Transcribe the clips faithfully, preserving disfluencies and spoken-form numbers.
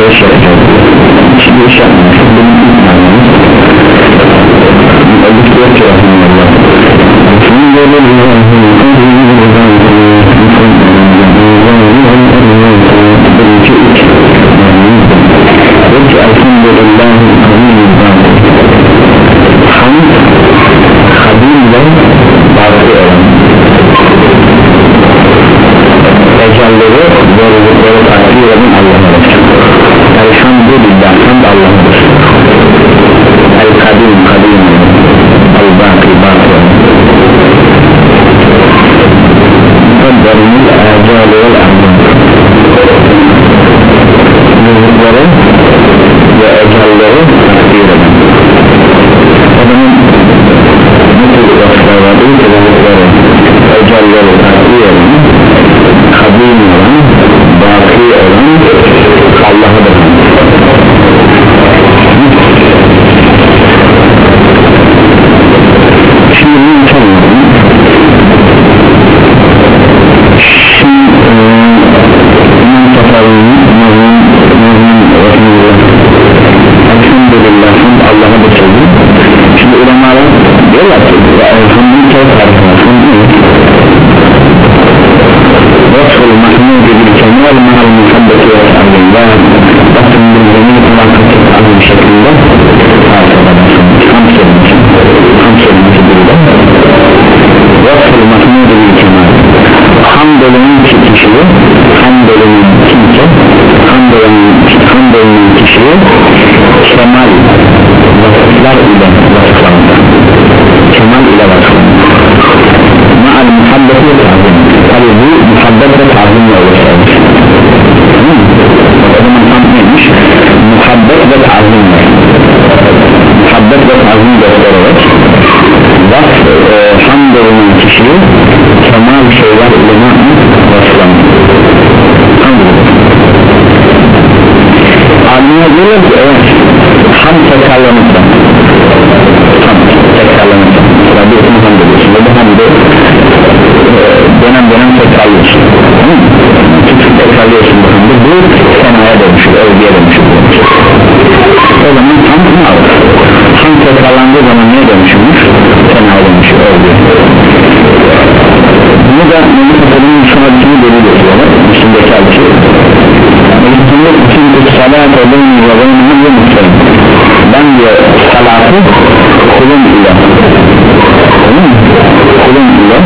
iş yapacağız. Hiçbir iş yapmıyoruz. Benim ilk manamız öldük diyor ki Rahmanullah birinci ilk diyor ki elhamdülillahi hamd kadim ve bazı olan ecalleri zorlukları takdir eden Allah'adır. Elhamdülillah hamd Allah'adır. El kadim kadim el baki baki mukadderimil ecali vel ahmad zorlukları ve ecalleri takdir eden adamın nasıl vasıfları zorlukları ecalleri takdir eden kadim olan baki olan Allah'adır. Şimdi bunu tanıyorum. Şimdi bunun tasarımını Muhim Muhim Rahmanullah elhamdülillah hamd Allah'a bitirdi. Şimdi ulemalar diyorlar ki elhamdülillah hamd vasful mahmudi bil kemal mahal muhabbeti ve ta'zimler bakın bildiğini kulaklık alın şeklinde ham kelimesi ham kelimesi burada vasful mahmudi bil kemal hamdolunun kişiliği hamdolunun kimse hamdolunun kişiliği kemal vasıflar ile vasıflandı kemal ile vasıflandı ma'al muhabbeti ve ta'zim tabi bu muhabbet ve ta'zimle oluşturmuş o zaman tam neymiş muhabbet ve ta'zimle muhabbet ve ta'zim göstererek vasf e, hamdolunun kişiliği kemal şeyler ile vasıflandı alimine diyorlar ki evet ham tekrarlanırsa ham tekrarlanırsa Rabbim hamd ediyorsun ve bu hamd dönem dönem tekrarlıyorsun tutup tekrarlıyorsun bu hamd bu senaya dönüşür övgüye dönüşür o zaman ham ne alır ham tekrarlandığı zaman neye dönüşürmüş senaya dönüşür övgüye bunu da Mehmet Efendi'nin şunadikini delil ediyorlar üstündeki alçı Mehmet'in için bir salat olduğunu ve benim ve muhtemelen ben diyor salatı kulun ile kulun ile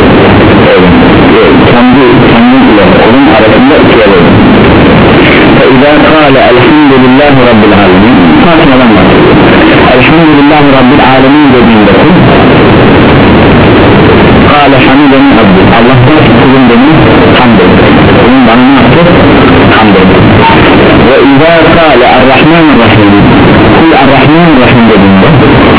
kendi kendin ile kulun arasında ikiye verin ve izâ kâle elhamdülillahi rabbil alemin Fatiha'dan bahsediyor elhamdülillahi rabbil alemin dediğinde kul kâle hamideni abdü Allah'tan kulun beni hamd etti kulun bana ne yaptı? Hamd etti ve izâ kâle errahmanirrahim kul errahmanirrahim dediğinde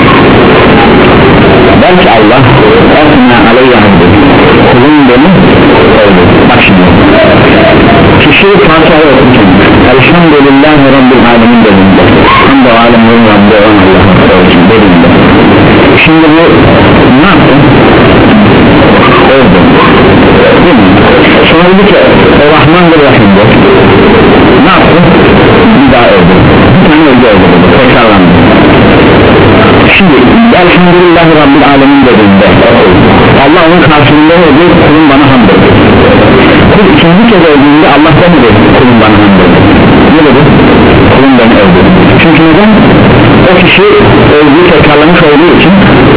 belki Allah etna aleyye hamd kulun beni öldü bak şimdi kişi Fatiha'yı okurken elhamdülillahi rabbil alemin dediğinde hamd o alemlerin Rabbi olan Allah'a olsun dediğinde şimdi bu ne yaptı? Öldü değil mi? Sonra dedi ki o Rahmandır Rahim'de ne yaptı? Bir daha öldü bir tane öldü öldü tekrarlandı şimdi elhamdülillahi rabbil alemin dediğinde Allah onun karşılığında öldü kulun bana hamd etti kul ikinci kez öldüğünde Allah da mı dedi kulun bana hamd etti ne dedi? Kulun beni öldü çünkü neden? O kişi öldüğü tekrarlamış olduğu için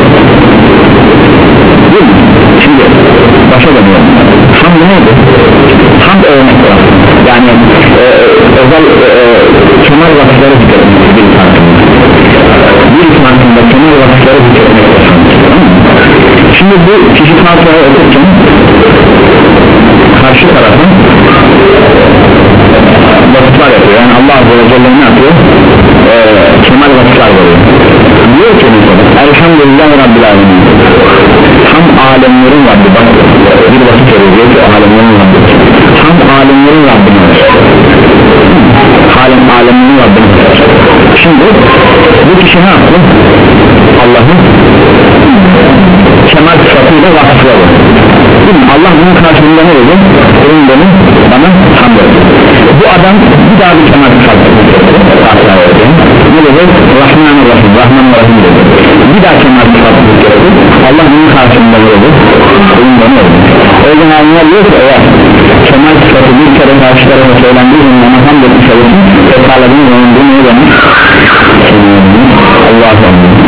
değil mi? Şimdi başa dönüyorum hamd neydi? Hamd örnek var yani e, özel e, kemal vakıfları zikretmek bir farkında bir farkında kemal vakıfları zikretmek şimdi bu kişi Fatiha'yı okurken karşı tarafın vakıflar yapıyor yani Allah Azze ve Celle ne yapıyor? E, kemal vakıflar veriyor diyor ki mesela elhamdülillah Rabbil alemin ham alemlerin Rabbi bak bir vakit veriyor diyor ki alemlerin Rabbi ham alemlerin Rabbine alem alemlerin Rabbine şimdi bu kişi ne yaptı? Allah'ın kemal sıfatıyla vasıfladı Allah bunun karşılığında ne dedi? Kulum benim bana hamd etti. Bu adam bir daha bir kemal sıfatı ne dedi? Rahmanirrahim, Rahmanirrahim dedi. Bir daha kemal sıfatı Allah bunun karşılığında ne dedi? Kulum bana dedi. O yüzden alimler diyor ki eğer kemal sıfatı bir kere karşı tarafa söylendiği zaman ona hamd etmiş olursun tekrarladığın zaman bu ne demek? Allah'a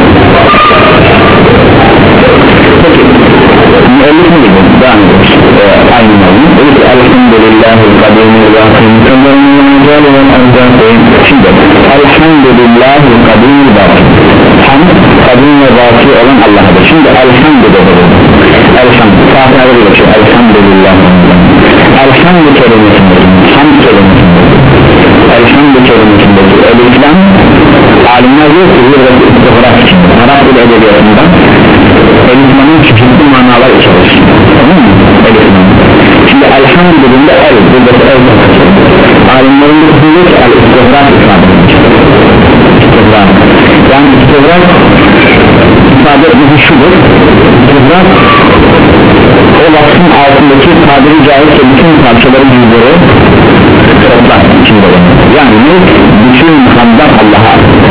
peki müellif mi dedi? Devam ediyoruz ee, aynı malum dedi ki elhamdülillahi kadimul vakim kazanın mecali ve anzatayım şimdi elhamdülillahi kadimul vakim hamd kadim ve vaki olan Allah'adır şimdi elhamdülillah elhamd Fatiha'da bir şey elhamdülillah elhamdü kelimesindeki hamd kelimesindeki elhamdü kelimesindeki el-İslam alimler diyor ki bir istihrak için Arap dil edebiyatından el-İslam'ın çeşitli manalar içerir tamam mı? El-İslam şimdi elhamdülillah el buradaki el alimlerin de diyor ki el-istihrak ifade istihrak yani istihrak ifade etmesi şudur istihrak o lafın altındaki tabiri caizse bütün parçaları yüzleri toplar içinde yani ne? Bütün hamdlar Allah'a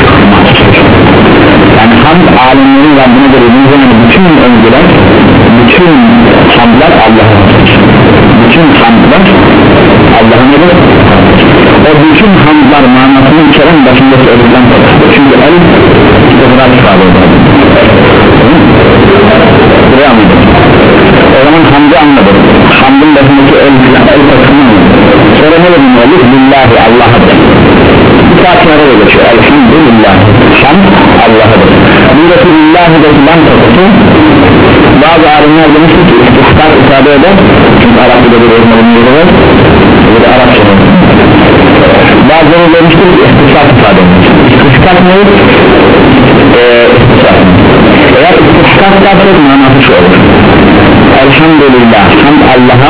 yani hamd alemlerin Rabbine verildiği zaman bütün övgüler bütün hamdlar Allah'a bütün hamdlar Allah'a nedir? O bütün hamdlar manasını içeren başında söyledilen çünkü el istihrak ifade eder buraya anladım o zaman hamdı anladım hamdın başındaki el, el takımı sonra ne dedim olur? Lillahi Allah'adır bu saatlarda da geçiyor elhamdülillah hamd Allah'adır buradaki lillahi de filan takısı bazı alimler demişti ki istihkak ifade eder çünkü Arap'ta bir olmanın yeri var bu da Arapça bazıları demişti ki istihkak ifade eder istihkak ne? Eee istihkak eğer istihkak derse manası şu olur elhamdülillah hamd Allah'a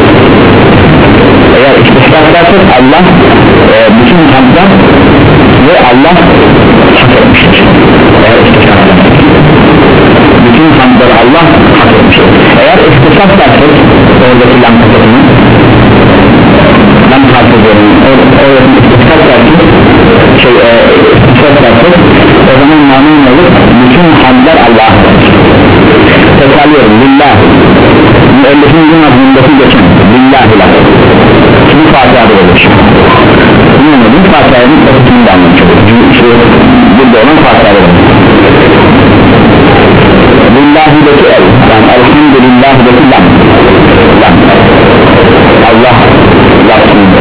eğer istihkak dersek Allah e, bütün hamdlar ve Allah hak etmiştir eğer istihkak dersek bütün hamdları Allah hak etmiştir eğer istihkak dersek oradaki lam kapatını lam kapatını oradaki istihkak dersek şey e, istihkak dersek o zaman manın olur bütün hamdlar Allah'a tekrarlıyorum lillah müellifin gün adındaki geçen lillahi la bu Fatiha'da olur bu Fatiha'nın ötesini de anlatıyor burada olan Fatiha'da olur lillahi'deki el yani elhamdülillahi'deki lam lam Allah lafzında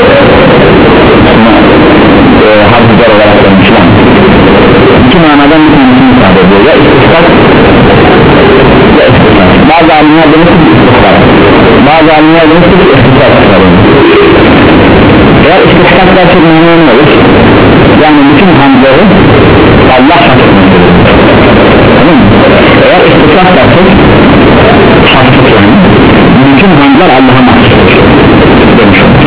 e, harfler olarak vermiş lam iki manadan bir tanesini ifade ediyor ya istisnak ya istisnak bazı alimler demiştir ki istisnak bazı alimler demiştir ki istisnak eğer istisnak dersek mühim olur yani bütün hamdları Allah hak etmektedir tamam mı? Eğer istisnak dersek haksız yani bütün hamdlar Allah'a mahsustur demiş olur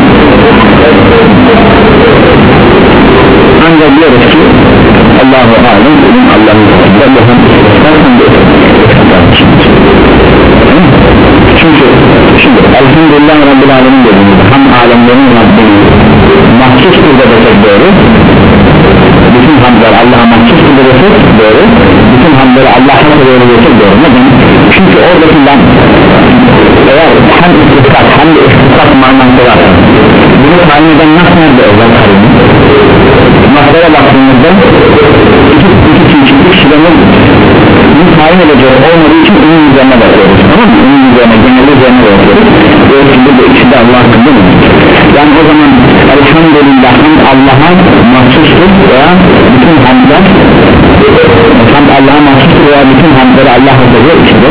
ancak diyoruz ki Allahu alem ilim Allah'ın katında bu hem istisnak hem de istisnak çünkü şimdi elhamdülillah Rabbil alemin dediğimizde ham alemlerin Rabbini mahsustur da desek doğru bütün hamdlar Allah'a mahsustur da desek doğru bütün hamdları Allah'a doğru desek doğru neden? Çünkü oradaki lam eğer hem istisnak hem de istisnak manası var bunu tayin eden nasıl nerede özel karını masaya baktığımızda iki iki çeşitli kişilerin bunu tayin edecek olmadığı için onun üzerine bakıyoruz tamam mı? Onun üzerine genelde üzerine bakıyoruz ve şimdi de ikisi de Allah hakkında mı? Yani o zaman elhamdülillah Allah'a mahsustur veya bütün hamdlar hamd Allah'a mahsustur veya bütün hamdları Allah hazırlıyor içinde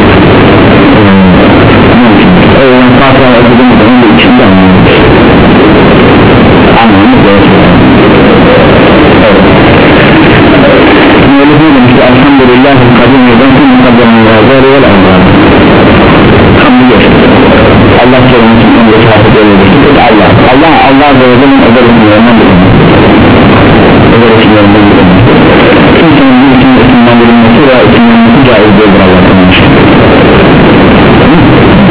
o yüzden Fatiha'ya okuduğumuzda onun da içinde anlıyoruz anlamamız gerekiyor Müellifine demişti elhamdülillahi kadim yıldan tüm mukaddemin yazarı vel azar hamdü geçti Allah kelimesinin önündeki hafif öyle Allah Allah Allah ve Resulü'nün özel isimlerinden bilinir özel isimlerinden bilinir kimsenin bir isimle isimden bilinmesi veya isimlenmesi caiz değildir Allah'tan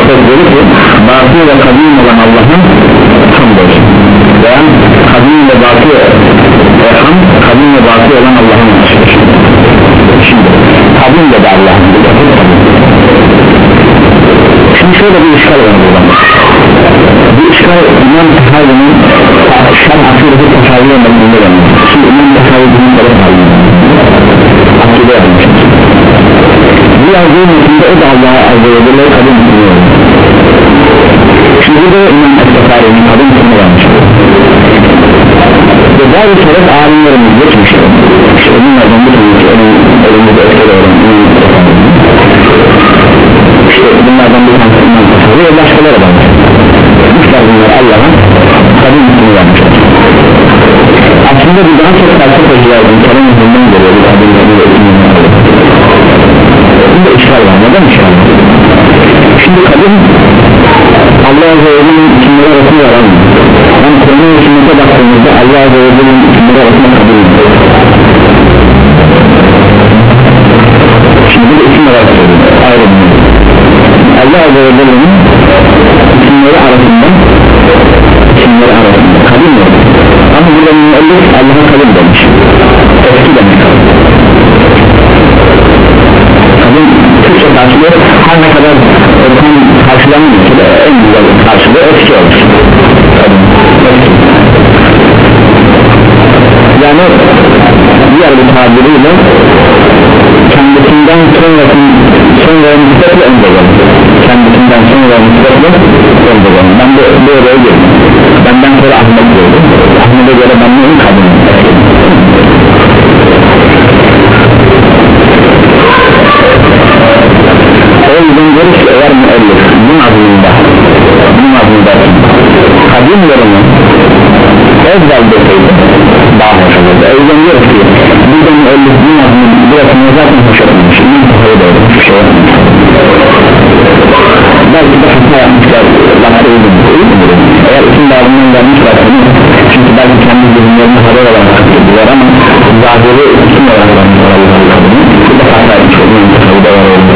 dedi ki batı ve kadim olan Allah'ın hamdolsun veya kadim ve batı ve ham kadim ve batı olan Allah'ın hamdolsun. Şimdi kadim de Allah'ın şimdi şöyle bir işgal var burada. Bu işgal İmam Tehavi'nin şan akıdeti tehaviye mevzunda denir. Şimdi İmam Tehavi'nin böyle halinde akide yapmıştır. Bu yazdığı metinde o da Allah'a azze ve celle kadim etmiyor. Şimdi de İmam Tehavi'nin kadim etmiyor yapmıştır. Ve bazı sebep alimlerimiz geçmiştir. İşte bunlardan bir tanesi elimizde etkili olan İmam Tehavi'nin İşte bunlardan bir tanesi İmam Tehavi ve başkaları da var bunlar Allah'ın kadim ismini vermişler. Aslında bir daha çok felsefe yazdım kelam yüzünden geliyor bir kadim ismini vermişler. Bunda işgal var, neden işgal var? Şimdi kadim Allah Azze ve Celle'nin isimleri arasında yaramıyor. Yani Kur'an'ın isimlerine baktığımızda Allah Azze ve Celle'nin isimleri arasında kadim yok. Şimdi bu isimler arasında ayrılmıyor. Allah Azze ve Celle'nin isimleri arasında isimleri arasında kadim yok. Ama burada müellif Allah'a kadim demiş. Eski demek kadim Türkçe karşılığı her ne kadar tam karşılanmıyorsa da en güzel karşılığı eski olur. Yani diğer bir tabiriyle kendisinden sonra sonra nispetle önce gelir. Kendisinden sonra nispetle önce gelir. Ben de böyle girdim. Benden sonra Ahmet gördüm. Ahmet'e göre ben neyim kadim? O yüzden görüş ki eğer müellif bu mazlumda bu mazlumda kadim yorumu ezbel deseydi daha hoş olurdu. O yüzden diyor ki burada müellif bu mazlum burasını zaten hoş etmemiş. İmam Tehavi doğru hiçbir şey yapmamış. Belki de hata yapmışlar lafı uygun. Eğer isim bağımından gelmişler çünkü belki kendi zihinlerine haber olarak haklılar ama zahiri isim olarak vermişler Allah'ın kadını. Bu da hata yapmış İmam Tehavi'de var oldu.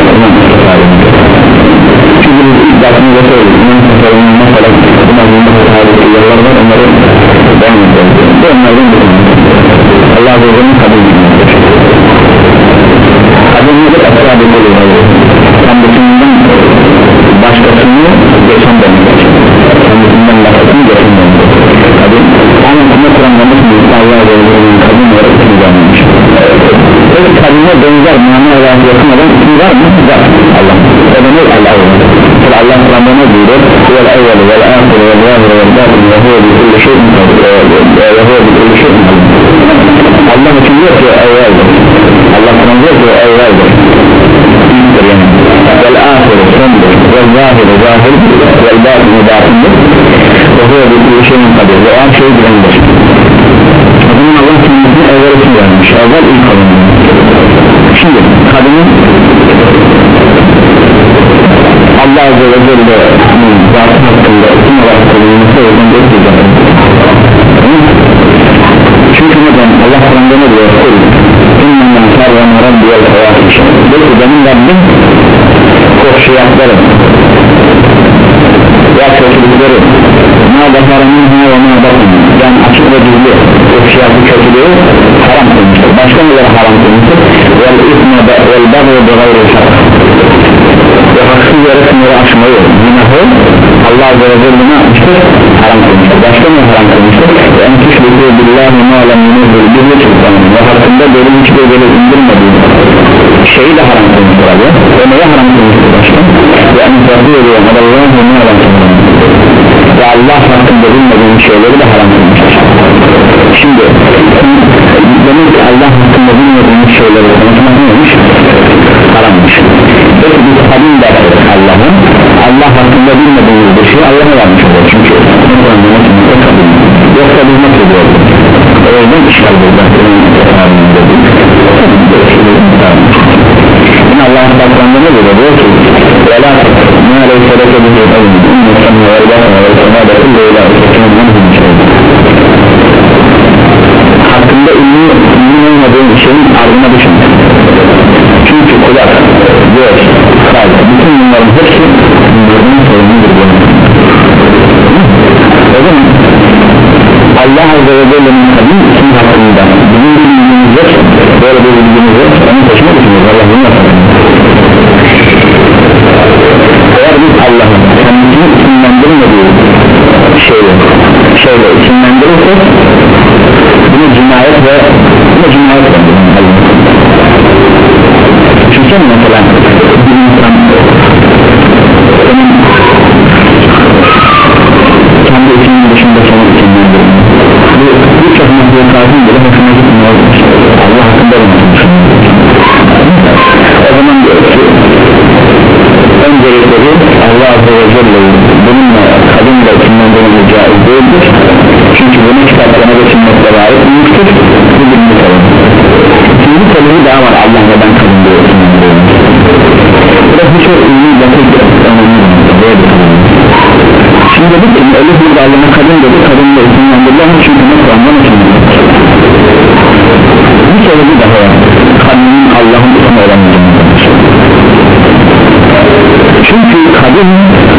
Çünkü biz ilk dersinde söyledik İmam Tehavi'nin mesela bu mazlumda Tehavi'de yollar var onları devam edeceğiz. Bu onlardan bir Allah Azze ve Celle'nin kabul edilmektir. Kadınlıdır asla bir olur. Kendisinden başkasını geçen demektir. Kendisinden başkasını geçen demektir. Kadın ama kuma Kur'an'lamış mı? Allah Azze ve Celle'nin kadın olarak ismi vermemiş. Evet kadına benzer mana olarak yakın olan ismi var mı? Var. Allah. O da ne? Allah olur. Allah Kur'an'da ne diyor? Vel evveli vel ahir vel zahir vel batin ve huve bi kulli şeyin ve huve bi kulli şeyin Allah için diyor ki evveldir. Allah Kur'an diyor ki evveldir. İlktir yani. Vel ahir sondur. Vel zahir zahir vel batin batindir. Ve huve bi kulli şeyin kadir. Ve o an şey bilendir. O zaman Allah kendisini evvel için vermiş. Evvel ilk alınmış. Şimdi kadının Allah Azze ve Celle'nin zatı hakkında isim olarak kullanılması o yüzden bekleyeceğim. Çünkü neden? Allah Kur'an'da ne diyor? İnnem yansar ve meram diyor hayatı için. Diyor ki benim Rabbim koşuyatları veya kötülükleri ma bakarının ha ve ma bakın yani açık ve gizli koşuyatı kötülüğü haram kılmıştır. Başka neler haram kılmıştır? Vel isme vel bagı ve gayri şart ve haksız yere sınırı aşmayı günahı Allah Azze ve Celle ne yapmıştır? Haram kılmıştır. Başka ne haram kılmıştır? Ve en tüşbükü billahi ma'lem yunuzul birli çıktanın ve hakkında böyle hiçbir böyle indirmediği şeyi de haram kılmıştır abi. Ve neye haram kılmıştır başka? Ve en tüşbükü ediyor Allah'ın ma'lem çıktanın ve Allah hakkında bilmediğin şeyleri de haram kılmıştır. Şimdi demek ki Allah hakkında bilmediğin şeyleri konuşmak neymiş? Harammış. Peki biz kadim derler Allah'ın Allah hakkında bilmediğimiz bir şey Allah'a vermiş olur çünkü yoksa biz nasıl ediyoruz? O yüzden işgal burada yine Allah'ın bakımında ne diyor? Diyor ki وَلَا مَا لَيْسَ لَكَ بِهِ عِلْمٍ اِنَّ السَّمْعَ وَالْبَصَرَ وَالْفُؤَادَ كُلُّ اُولَٰئِكَ كَانَ عَنْهُ مَسْئُولًا hakkında ilmi, ilmi olmadığın şeyin ardına düşünmek çünkü kulak, göz, kalp, bütün bunların hepsi bunların sorumludur. O zaman Allah Azze ve Celle'nin kadim isim hakkında bizim bir bilgimiz yok, böyle bir bilgimiz yok, onu taşımak için Allah bunu yapar. Eğer biz Allah'ın kendisini isimlendirmediği şeyle, şeyle isimlendirirsek bunu cinayet ve buna cinayet var. Çünkü mesela bir insan senin kendi isminin dışında senin isimlendirir. Bu birçok mahlukatın bile hoşuna gitmiyor. Allah hakkında olmasın. O zaman diyor ki öncelikleri Allah Azze ve Celle'yi bununla kadınla isimlendirmesi caiz değildir. Çünkü bunu kitaplarına ve sünnetlere ait büyüktür. Bu birinci konu. İkinci konuyu daha var Allah neden kadın diyor isimlendirmesi. Burası çok iyi basit önemli bir konu. Şimdi dedik ki Elif burada Allah'a kadın dedi, kadınla isimlendirilen çünkü ne Kur'an'dan isimlendirmesi. Bir sebebi daha var. Kadının Allah'ın ismi olamayacağını. Çünkü kadın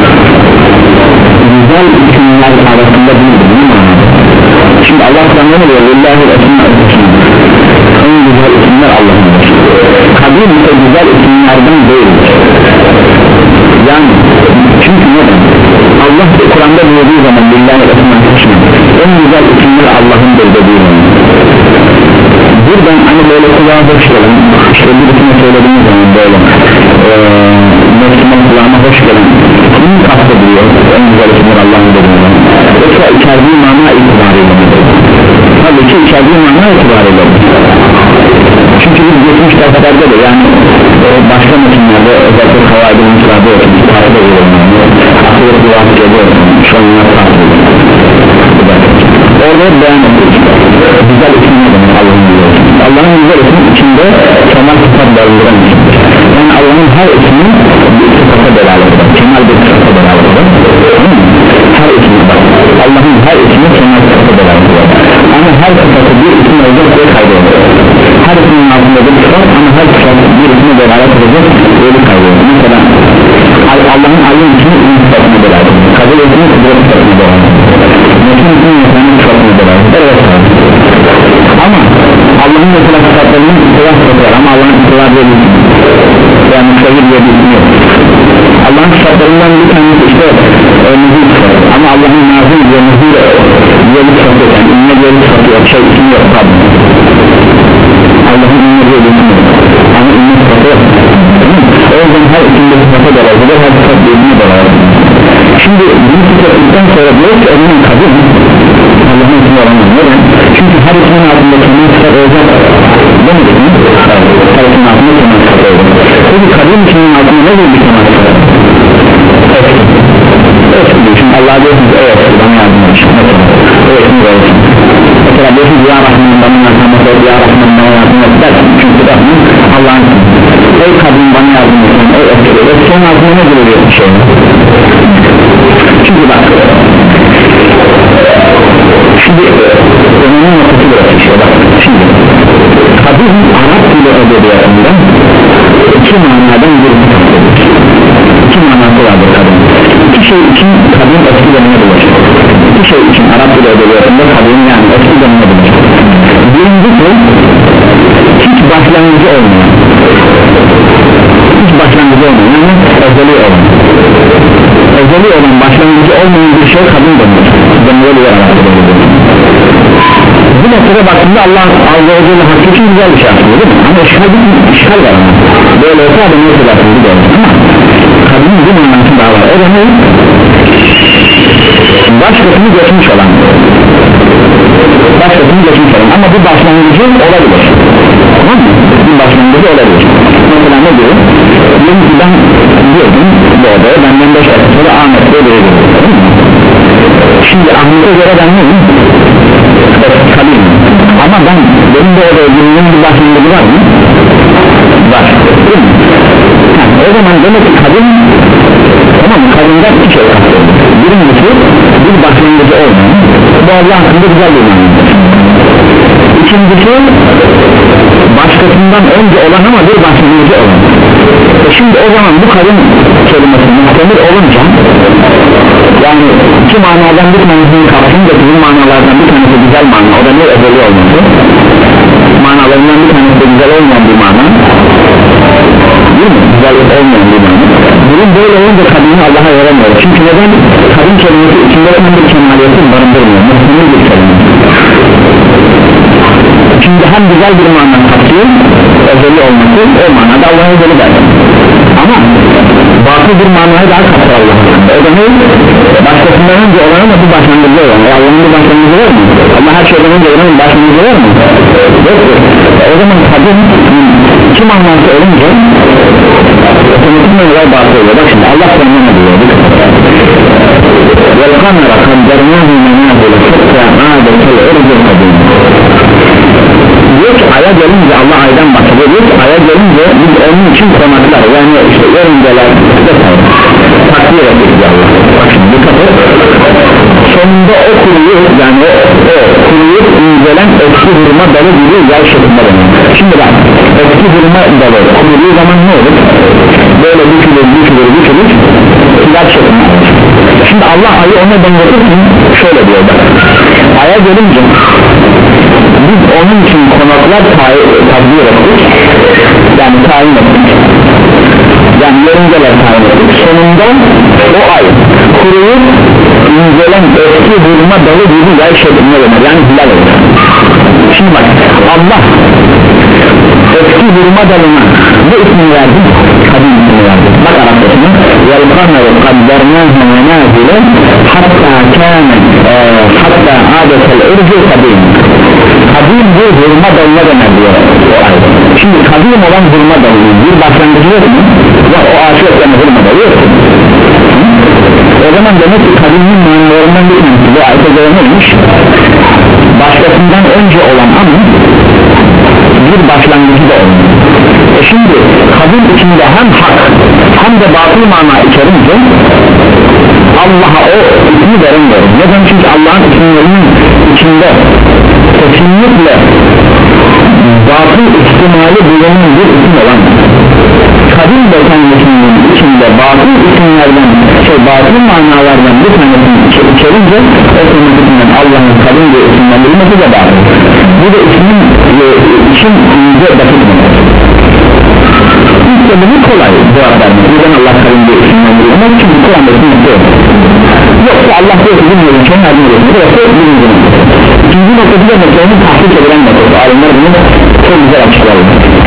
güzel isimler arasında değildir, değil mi? Şimdi Allah Kur'an'da ne diyor? Lillahi esma'ül husna. En güzel isimler Allah'ındır. Kadın ise güzel isimlerden değildir. Yani çünkü neden? Allah Kur'an'da buyurduğu zaman Lillahi esma'ül husna, en güzel isimler Allah'ındır dediği zaman buradan hani böyle kulağa hoş gelen, işte birisine söylediğimiz zaman böyle ee, Müslüman kulağına hoş gelen kimi kastediyor, en güzel isimler Allah'ın dediği yoksa içerdiği mana itibariyle tabii ki içerdiği mana itibariyle çünkü biz geçmiş derslerde de yani e, başka metinlerde özellikle kavaydın müsaade olsun takip ediyorum akıllı duvarı geliyorum şu an yine takip ediyorum orada beyan ediyoruz güzel isimler demek Allah'ın güzel ismi Allah'ın güzel ismi içinde kemal sıfat barındıran isimdir yani Allah'ın her ismi bir sıfata delalet eder kemal bir sıfata delalet eder her ismi bak Allah'ın her ismi kemal sıfata delalet eder ama her sıfatı bir isim olacak ve kaydedilir her ismin altında bir sıfat ama her sıfatı bir isme delalet edecek böyle kaydedilir mesela Allah'ın alim ismi ün sıfatına delalet eder kabul ismi kudret sıfatına delalet eder metin ismi yetenin sıfatına delalet eder ama Allah'ın mesela sıfatlarının istilah sıfatı var ama Allah'ın istilah diye bir isim yani müstahil diye bir isim yok Allah'ın sıfatlarından bir tanesi işte e, nüzul sıfatı ama Allah'ın nazil diye nüzul diye bir sıfatı yok yani inne diye bir sıfatı yok şey isim yok tabi Allah'ın inne diye bir isim yok ama inne sıfatı yok o yüzden her isimde sıfatı da var her sıfat birbirine de var şimdi bunu sıfatlıktan sonra diyor ki onun kadın Allah'ın ismi olamaz neden? Çünkü her ismin altında kemal sıfat olacak demedik mi? her ismin altında kemal sıfat olacak peki kadın isminin altında ne bir kemal sıfat? Öfkili çünkü Allah'a diyorsunuz evet bana yardım edin o ismi verirsin mesela diyorsunuz ya Rahman bana yardım edin ya Rahman bana yardım edin çünkü Rahman Allah'ın ismi ey kadın bana yardım edin ey öfkili öfkinin altında ne duruyor bir şey çünkü bak şimdi önemli noktası burası işte bak şimdi kadın Arap dili edebiyatında iki manadan birini kapatılır iki manası vardır kadın iki şey için kadın eski döneme bulaşır iki şey için Arap dili edebiyatında kadın yani eski döneme bulaşır birincisi hiç başlangıcı olmayan hiç başlangıcı olmayan yani özeli olan özeli olan başlangıcı olmayan bir şey kadın dönür dönüyor diye Arap dili edebiyatında bu noktada baktığında Allah Azze ve Celle hakkı için güzel bir şey yapıyor değil mi? Ama işgal, işgal var ama böyle olsa adam yok eder ama kadının bir manası daha var o da ne? Başkasını geçmiş olan başkasını geçmiş olan ama bu başlangıcı olabilir tamam mı? bir başlangıcı olabilir mesela ne diyor? diyelim ki ben diyordum bu odaya benden beş ay sonra Ahmet diye biri diyor şimdi Ahmet'e göre ben neyim? Kalayım ama ben benim de orada bildiğim bir başlangıcı var mı? var değil mi? Yani, o zaman demek ki kadın tamam mı? Kadından iki şey kapatıyor birincisi bir başlangıcı olmayan bu Allah hakkında güzel bir mantık ikincisi baş, başkasından önce olan ama bir başlangıcı olan. E şimdi o zaman bu kadın kelimesi muhtemel olunca, yani iki manadan bir tanesini kapsayınca bizim manalardan bir tanesi güzel mana, o da ne ezeli olması, manalarından bir tanesi de güzel olmayan bir mana, değil mi? Güzel olmayan bir mana. Bunun böyle olunca kadını Allah'a veremiyor. Çünkü neden? Kadın kelimesi içinde olan bir kemaliyeti barındırmıyor. Muhtemel bir kelime. Şimdi hem güzel bir mana kapsıyor, özeli olması, o manada Allah'a özeli derler. Ama batıl bir manayı daha kapsar Allah'a. O da ne? Başkasından önce olan ama bir başlangıcı olan. E Allah'ın bir başlangıcı var mı? Allah her şeyden önce olan bir başlangıcı var mı? Yoktur. E o zaman kadın iki manası olunca otomatikman olay batıl oluyor. Bak şimdi Allah sonuna ne diyor? وَالْقَمَرَ قَدَّرْنَاهُ مَنَازِلَ حَتَّى عَادَ كَالْعُرْجِ الْقَدِيمِ. Diyor ki aya gelince, Allah aydan bahsediyor, diyor ki aya gelince biz onun için konaklar, yani işte örümceler takdir ettik diyor Allah. Bak şimdi dikkat et, sonunda o kuruyup, yani o, o kuruyup incelen eski hurma dalı gibi yay şeklinde dönüyor. Şimdi bak, eski hurma dalı kuruyduğu zaman ne olur? Böyle bükülür bükülür bükülür yay şeklinde. Şimdi Allah ayı ona benzetirken şöyle diyor bak, aya gelince biz onun için konaklar takdir ettik, yani tayin ettik, yani yörüngeler tayin ettik. Sonunda o ay kuruyup incelen eski hurma dalı gibi yay şeklinde döner, yani hilal olur. Şimdi bak, Allah eski hurma dalına bu ismi verdi, kadın ismi verdi. Bak Arapçasına وَالْقَمَرُ قَدَّرْنَاهُ مَنَازِلَ حَتَّى كَانَ حَتَّى عَادَةَ الْعُرْجِ الْقَدِيمِ. Kadim bir hurma dalına döner diyor o ay. Şimdi kadim olan hurma dalının bir başlangıcı yok mu? Ya o ağaç yok, yani hurma dalı yok. O zaman demek ki kadimin manalarından bir tanesi bu ayete göre neymiş? Başkasından önce olan ama bir başlangıcı da olmuş. E şimdi kadın içinde hem hak hem de batıl mana içerince Allah'a o ismi veremiyor. Neden? Çünkü Allah'ın isimlerinin içinde kesinlikle batıl ihtimali bulunan bir isim olan kadın bekanlısının içinde batıl isimlerden, şey batıl manalardan bir tanesini içerince otomatikten Allah'ın kadın diye isimlendirilmesi de batıl. Bu da ismin e, için ince basit mi? İlk bunu kolay cevap vermek. Neden Allah kadın diye isimlendirilmez? Çünkü Kur'an'da isimlendirilmez yok. Yoksa Allah diyor ki bilmiyorum ki yardım ediyor. Burası bilmiyorum. İkinci noktası da meselenin tahrik edilen noktası. Alimler bunu çok güzel açıklarlar.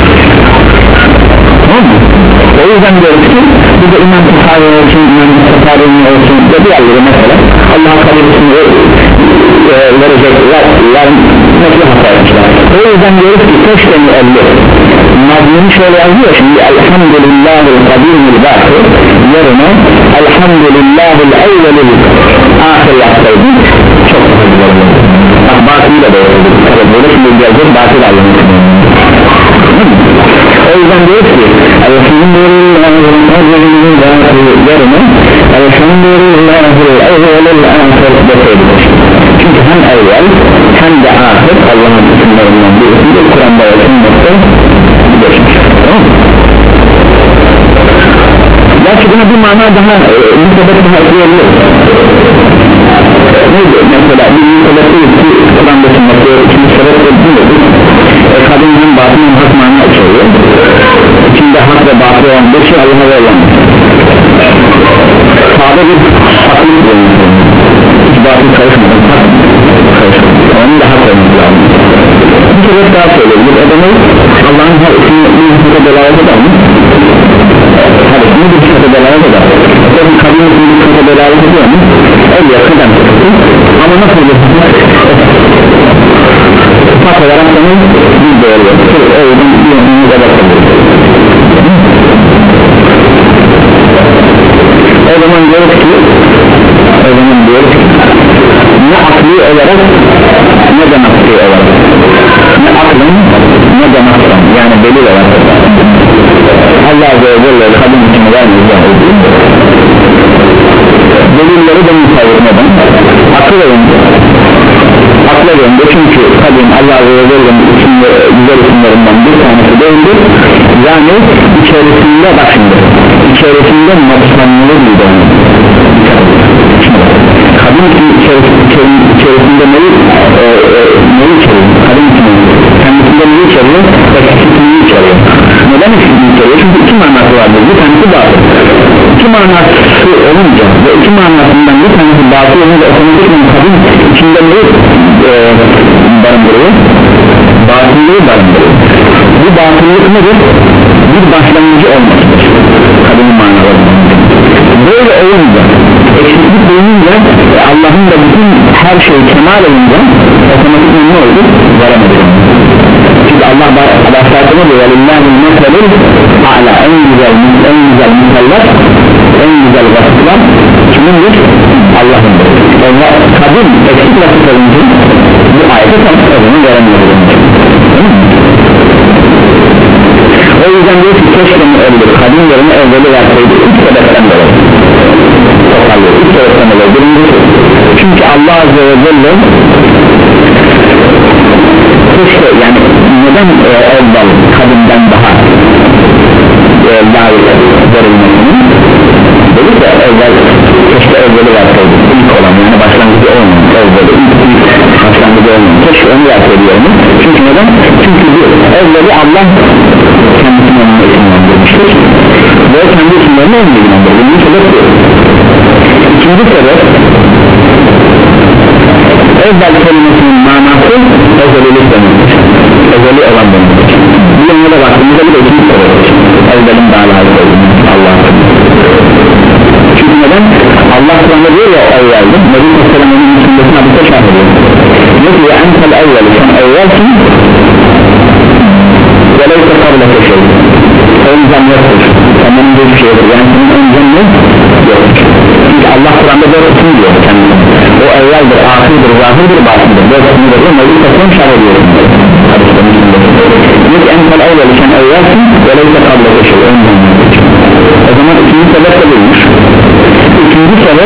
Tamam mı? O yüzden diyoruz ki bir de İmam Tıkhari olsun, İmam Tıkhari olsun ve diğerleri mesela Allah'ın kadın e, verecekler, yarın nasıl hata yapmışlar. O yüzden diyoruz ki teşkeni elli Nazmini şöyle yazıyor şimdi Elhamdülillahil kadimil bâhı yerine Elhamdülillahil evvelil ahir yapsaydı çok güzel olur. Bak batıyla da olur. Tabi böyle şimdi gelecek batıyla alınır. O yüzden diyoruz ki Elhamdülillahil kadimil bâhı yerine Elhamdülillahil evvelil ahir deseydik. Çünkü hem evvel hem de ahir Allah'ın isimlerinden bir isimdir. Kur'an'da ve sünnette geçmiş. Tamam mı? Gerçi buna bir mana daha bir sebep daha ekleyebiliriz. Neydi? Mesela bir sebep değil ki Kur'an'da sünnette ikinci sebep değil. E, kadın hem batıl hem hak mana içeriyor. İçinde hak ve batıl olan bir şey Allah'a verilen. Sağda bir haklık bulunur. Hiç batıl karışmadan hak karışmadan. Onun da hak olması lazım. Bir sebep daha söyleyebilir. O da ne? Allah'ın her ismini bir hükümde delalet eder mi? Her ismini bir hükümde delalet eder. Tabi kadın ismini bir hükümde delalet ediyor mu? El yakından tuttu. Ama nasıl bir hükümde? Hak olarak da ne? Bir doğru yaptı. O yüzden bir hükümde de bakabilir. O zaman diyoruz ki O zaman diyoruz ki ne akli olarak ne de nakli olarak ne aklın ne de naklan yani delil olarak Allah Azze ve Celle kadın için vermeyecek olduğu delilleri de müsait neden? Akıl önce akla önce çünkü çünkü kadim Allah Azze ve Celle'nin isimli, güzel isimlerinden bir tanesi değildir. Yani içerisinde bak şimdi içerisinde noksanlığı buydu kadim ismi içerisinde neyi e, e, neyi içeriyor kadim ismi kendisinde neyi içeriyor eksikliği içeriyor. Neden eksikliği içeriyor? Çünkü iki manası vardır, bir tanesi batıl. İki manası olunca ve iki manasından bir tanesi batıl olunca otomatikman kadim içinde neyi e, barındırıyor? Batıllığı barındırıyor. Bu batıllık nedir? Bir başlangıcı olmasıdır kadimin manalarından. Böyle olunca eksiklik bulununca Allah'ın da bütün her şeyi kemal olunca otomatikman ne oldu? Varamadı. Çünkü Allah başlarına diyor Lillahi'l meselul a'la, en güzel en güzel misaller, en güzel vasıflar kimindir? Allah'ındır. Allah kadim eksik vasıf olunca bu ayete tanıtlarını veremiyor. O yüzden diyor ki keşke mi öldür kadimlerini evveli verseydi üç sebepten dolayı. Üç sebepten dolayı. Birincisi çünkü Allah Azze ve Celle keşke yani neden e, evvel kadimden daha e, layık verilmesini dedi ki evvel keşke evveli verseydi ilk olan yani başlangıcı olmayan evveli ilk ilk başlangıcı olmayan keşke onu verseydi yani. Çünkü neden? Çünkü bu evveli Allah kendisini onunla isimlendirmiştir ve kendi isimlerini onunla isimlendirmiştir. Bunun sebep bu. İkinci sebep evvel kelimesinin manası ezelilik demektir. Ezeli olan demektir. Bu yanına da baktığımızda bir de ikinci sebeptir. Evvelin daha layık olduğunu Allah'a. Çünkü neden? Allah Kur'an'da diyor ya evveldi. Nebi Aleyhisselam'ın sünnetine hadise şart ediyor. Diyor ki ya entel evveli sen evvelsin ve leyse kableke şey. Öncem yoktur. Senden önce bir şey yoktur. Yani senin öncem yok. Çünkü Allah Kur'an'da böyle isim diyor kendine. O evveldir, ahirdir, zahirdir, batındır. Böyle isimdir. Nebi Aleyhisselam şart ediyor. Diyor ki entel evveli sen evvelsin ve leyse kableke şey. Öncem yoktur. O zaman ikinci sebep de bulmuş. İkinci sebep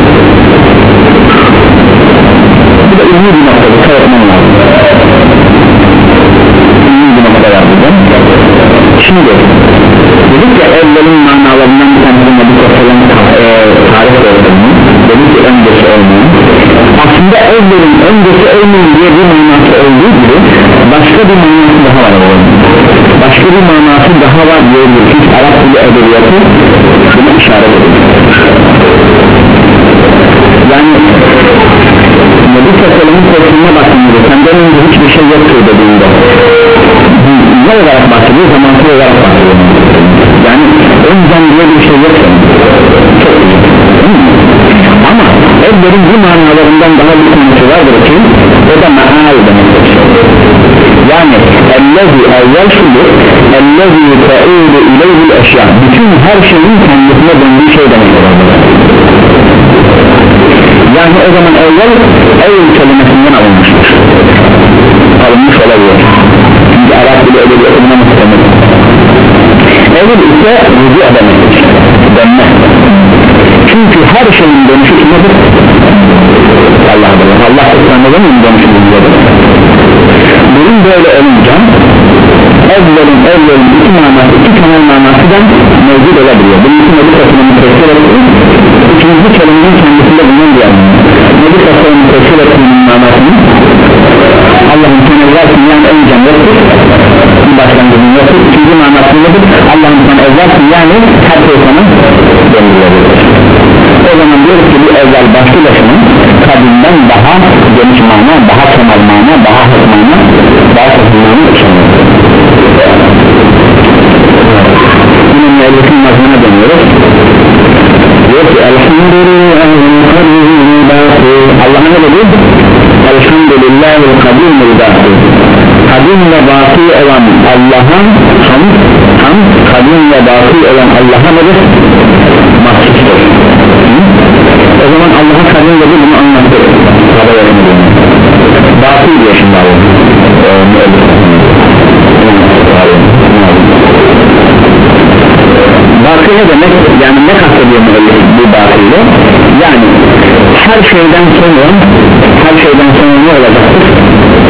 bu da ünlü bir noktadır, kaybetmem lazım. Ünlü bir nokta var burada. Şimdi dedik ya evvelin manalarından bir tanesi Nebi Aleyhisselam e, tarih öğretmeninin dedik ki öncesi olmayan aslında evvelin öncesi olmayan diye bir manası olduğu gibi başka bir manası daha var başka bir manası daha var diyebilir çünkü Arap dili edebiyatı bunu işaret ediyor yani Nebi Aleyhisselam'ın korkununa baktığında senden önce hiçbir şey yoktur dediğinde ne olarak bahsediyor zamansal olarak bahsediyor yani önceden diye bir şey yok çok iyi ama evlerin bu manalarından daha bir konusu vardır ki o da ma'al demektir yani ellezi evvel şudur ellezi fe'udu ileyhil eşya bütün her şeyin kendisine döndüğü şey demektir yani o zaman evvel evvel kelimesinden alınmıştır alınmış olabilir çünkü Arap bile öyle bir edilme muhtemel evvel ise rücu demektir dönme çünkü her şeyin dönüşü nedir? Allah'dır Allah Kur'an'da mı dönüşü buluyordur bunun böyle olunca evvelin evvelin iki manası iki temel manası da mevcut olabiliyor bunun için Nebi Aleyhisselam'ın tefsir ettiği ikinci kelimenin kendisinde bulunan bir anlamı Nebi Aleyhisselam'ın tefsir ettiğinin manasını Allah'ın sen evvelsin yani öncem yoktur bir başlangıcın yoktur ikinci manası nedir? Allah'ın sen evvelsin yani her şey sana döndürülebilir o zaman diyoruz ki bu evvel başlı başına kadimden daha geniş mana daha kemal mana daha hak mana daha hak mana içindir bunun müellifin mazmuna dönüyoruz diyor ki Allah'a ne dedi? Elhamdülillahil kadimil bâkî kadim ve bâkî olan Allah'a hamd hamd kadim ve bâkî olan Allah'a nedir? mahsustur o zaman Allah'a kadim dedi bunu anlattı bâkî diyor şimdi Allah bâkî ne demek? yani ne kastediyor bu bâkîyle? yani her şeyden sonra her şeyden sonra ne olacaktır?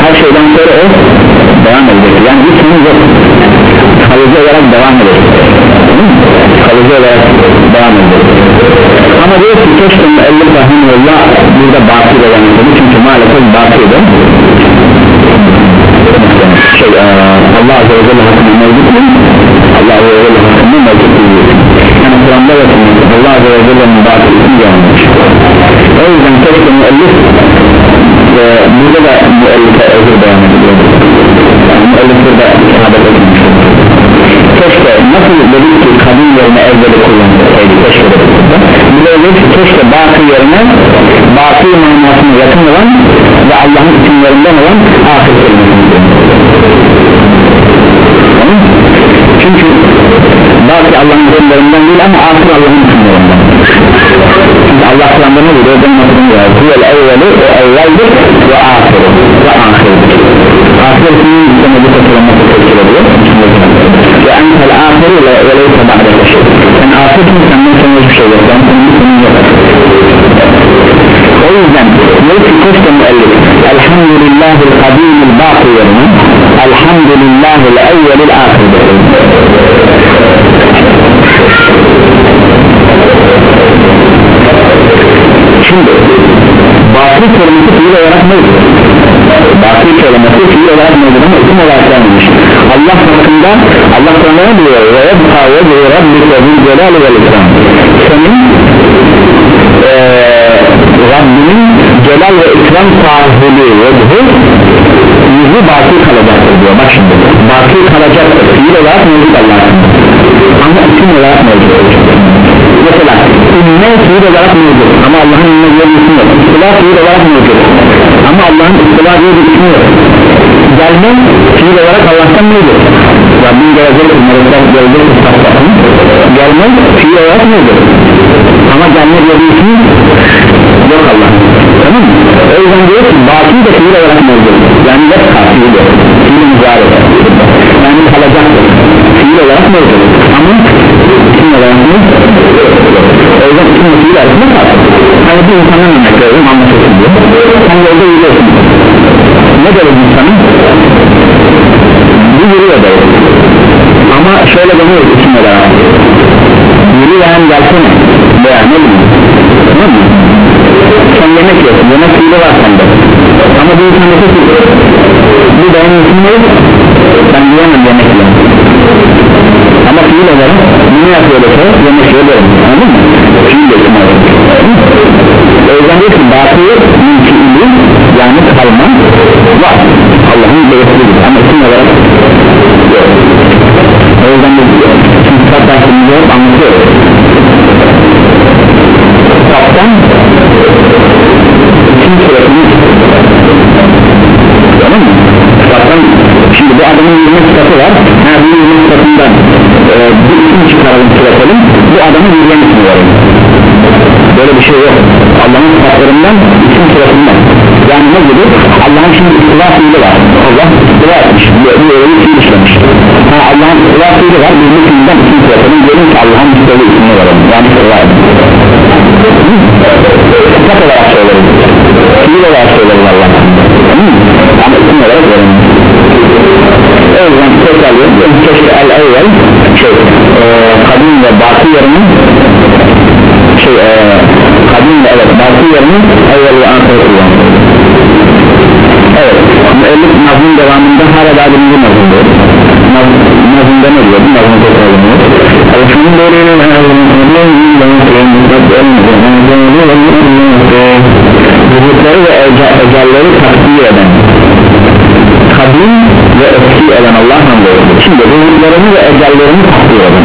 her şeyden sonra o devam edecek, yani bir sınır yok, kalıcı olarak devam edecek, kalıcı olarak devam edecek. Ama diyor ki keşke müellif rahimullah burada bakir olan dedi, çünkü maalesef bakirde şey, Allah Azze ve Celle hakkında mevcut değil, Allah Azze ve Celle hakkında mevcut değil, yani Kur'an'da yapılmış Allah Azze ve Celle'nin bakirliğini yanmış. O yüzden keşke müellif e, burada da müellife özür beyan ediliyor, yani müellif burada şehadet edilmiş. Keşke nasıl dedik ki kadın yerine evveli kullansaydı, keşke dedik burada, bir de keşke bakir yerine bakir manasına yakın olan ve Allah'ın isimlerinden olan ahir kelimesini. Çünkü belki Allah'ın isimlerinden değil ama ahir Allah'ın isimlerinden. Çünkü Allah Kur'an'da ne diyor? Hüvel evveli o evveldir ve ahir ve ahirdir. Ahir isminin üstüne bu tasarlaması teşkil ediyor ve entel ahiri ve leyse ba'deke şey. Sen ahirsin, senden sonra hiçbir şey yok, ben senin ismin yok. O yüzden diyor ki keşke müellif elhamdülillahil kadimil baqi yerine elhamdülillahil evvelil ahirdir. Şimdi bakir kelimesi fiil olarak neydi? Bakir kelimesi fiil olarak neydi ama isim olarak gelmiş. Allah hakkında Allah sana ne diyor? Ve yebqa vecih rabbike bil celali vel ikram. Senin ee, Rabbinin celal ve ikram sahibi vecihi yüzü bakir kalacaktır diyor. Bak şimdi bakir kalacaktır, fiil olarak mevcut Allah'ın ama isim olarak mevcut. Mesela inne fiil olarak mevcut ama Allah'ın inne diye bir isim yok. İstila fiil olarak mevcut ama Allah'ın istila diye bir isim yok. Gelme fiil olarak Allah'tan mevcut. Rabbin gelecek, melekler gelecek, istatlarını gelme fiil olarak mevcut ama gelme diye bir isim yok Allah'ın. Tamam mı? O yüzden diyor ki bakir de fiil olarak mevcut. Yani yekka fiil yok, fiil mübarek, yani kalacaktır, fiil olarak mevcut ama isim olarak mevcut. O yüzden isim ve fiil arasında kalsın. Hani bir insanın örnek veriyorum, anlaşılsın diyor. Sen yolda yürüyorsun, ne der insanın? Bu yürüyor der ama şöyle demiyor isim olarak, yürüyen gelsene veya ne bileyim, tamam mı? Sen yemek yiyorsun, yemek fiili var sende ama bir insan da ki bu benim isim değil, ben diyemem yemek yiyorum ama fiil olarak bunu yapıyor da şey, yemek yiyor derim, anladın mı? Fiil de isim olarak. O yüzden diyor ki bakir fiili yani kalma var, Allah'ın belirtilidir ama isim olarak yok. O yüzden de şimdi kitaptan şimdi anlatıyoruz. Kitaptan isim suretini, tamam mı? Kitaptan şimdi bu adamın yirmi kitabı var, her bir yirmi kitabından e, bir isim çıkaralım, süretelim, bu adamın yirmi ismi var. Böyle bir şey yok. Allah'ın kitaplarından isim sırasından, yani ne gibi? Allah'ın şimdi istiva fiili var, Allah istiva etmiş, bu öyle bir fiil işlemiş. Ha, Allah'ın istiva fiili var, bir fiilden isim sırasının diyelim ki Allah'ın istiva ismini verelim, yani istiva etmiş. Kitap olarak söyleriz, fiil olarak söyleriz Allah'ın, ama isim olarak verelim. O yüzden tekrarlıyor, keşke el-evvel şey, e, kadim ve batı yerinin şey, e, kadim ve evet batı yerinin evvel ve ahir kullanıyor. Evet, müellif nazım devamında hala daha birinci nazımda nazımda ne diyor? Bu nazımda tekrarlanıyor. Vücutları ve ecelleri takdir eden, kadim ve eski eden Allah hamdolsun. Şimdi vücutlarını ve ecellerini takdir eden.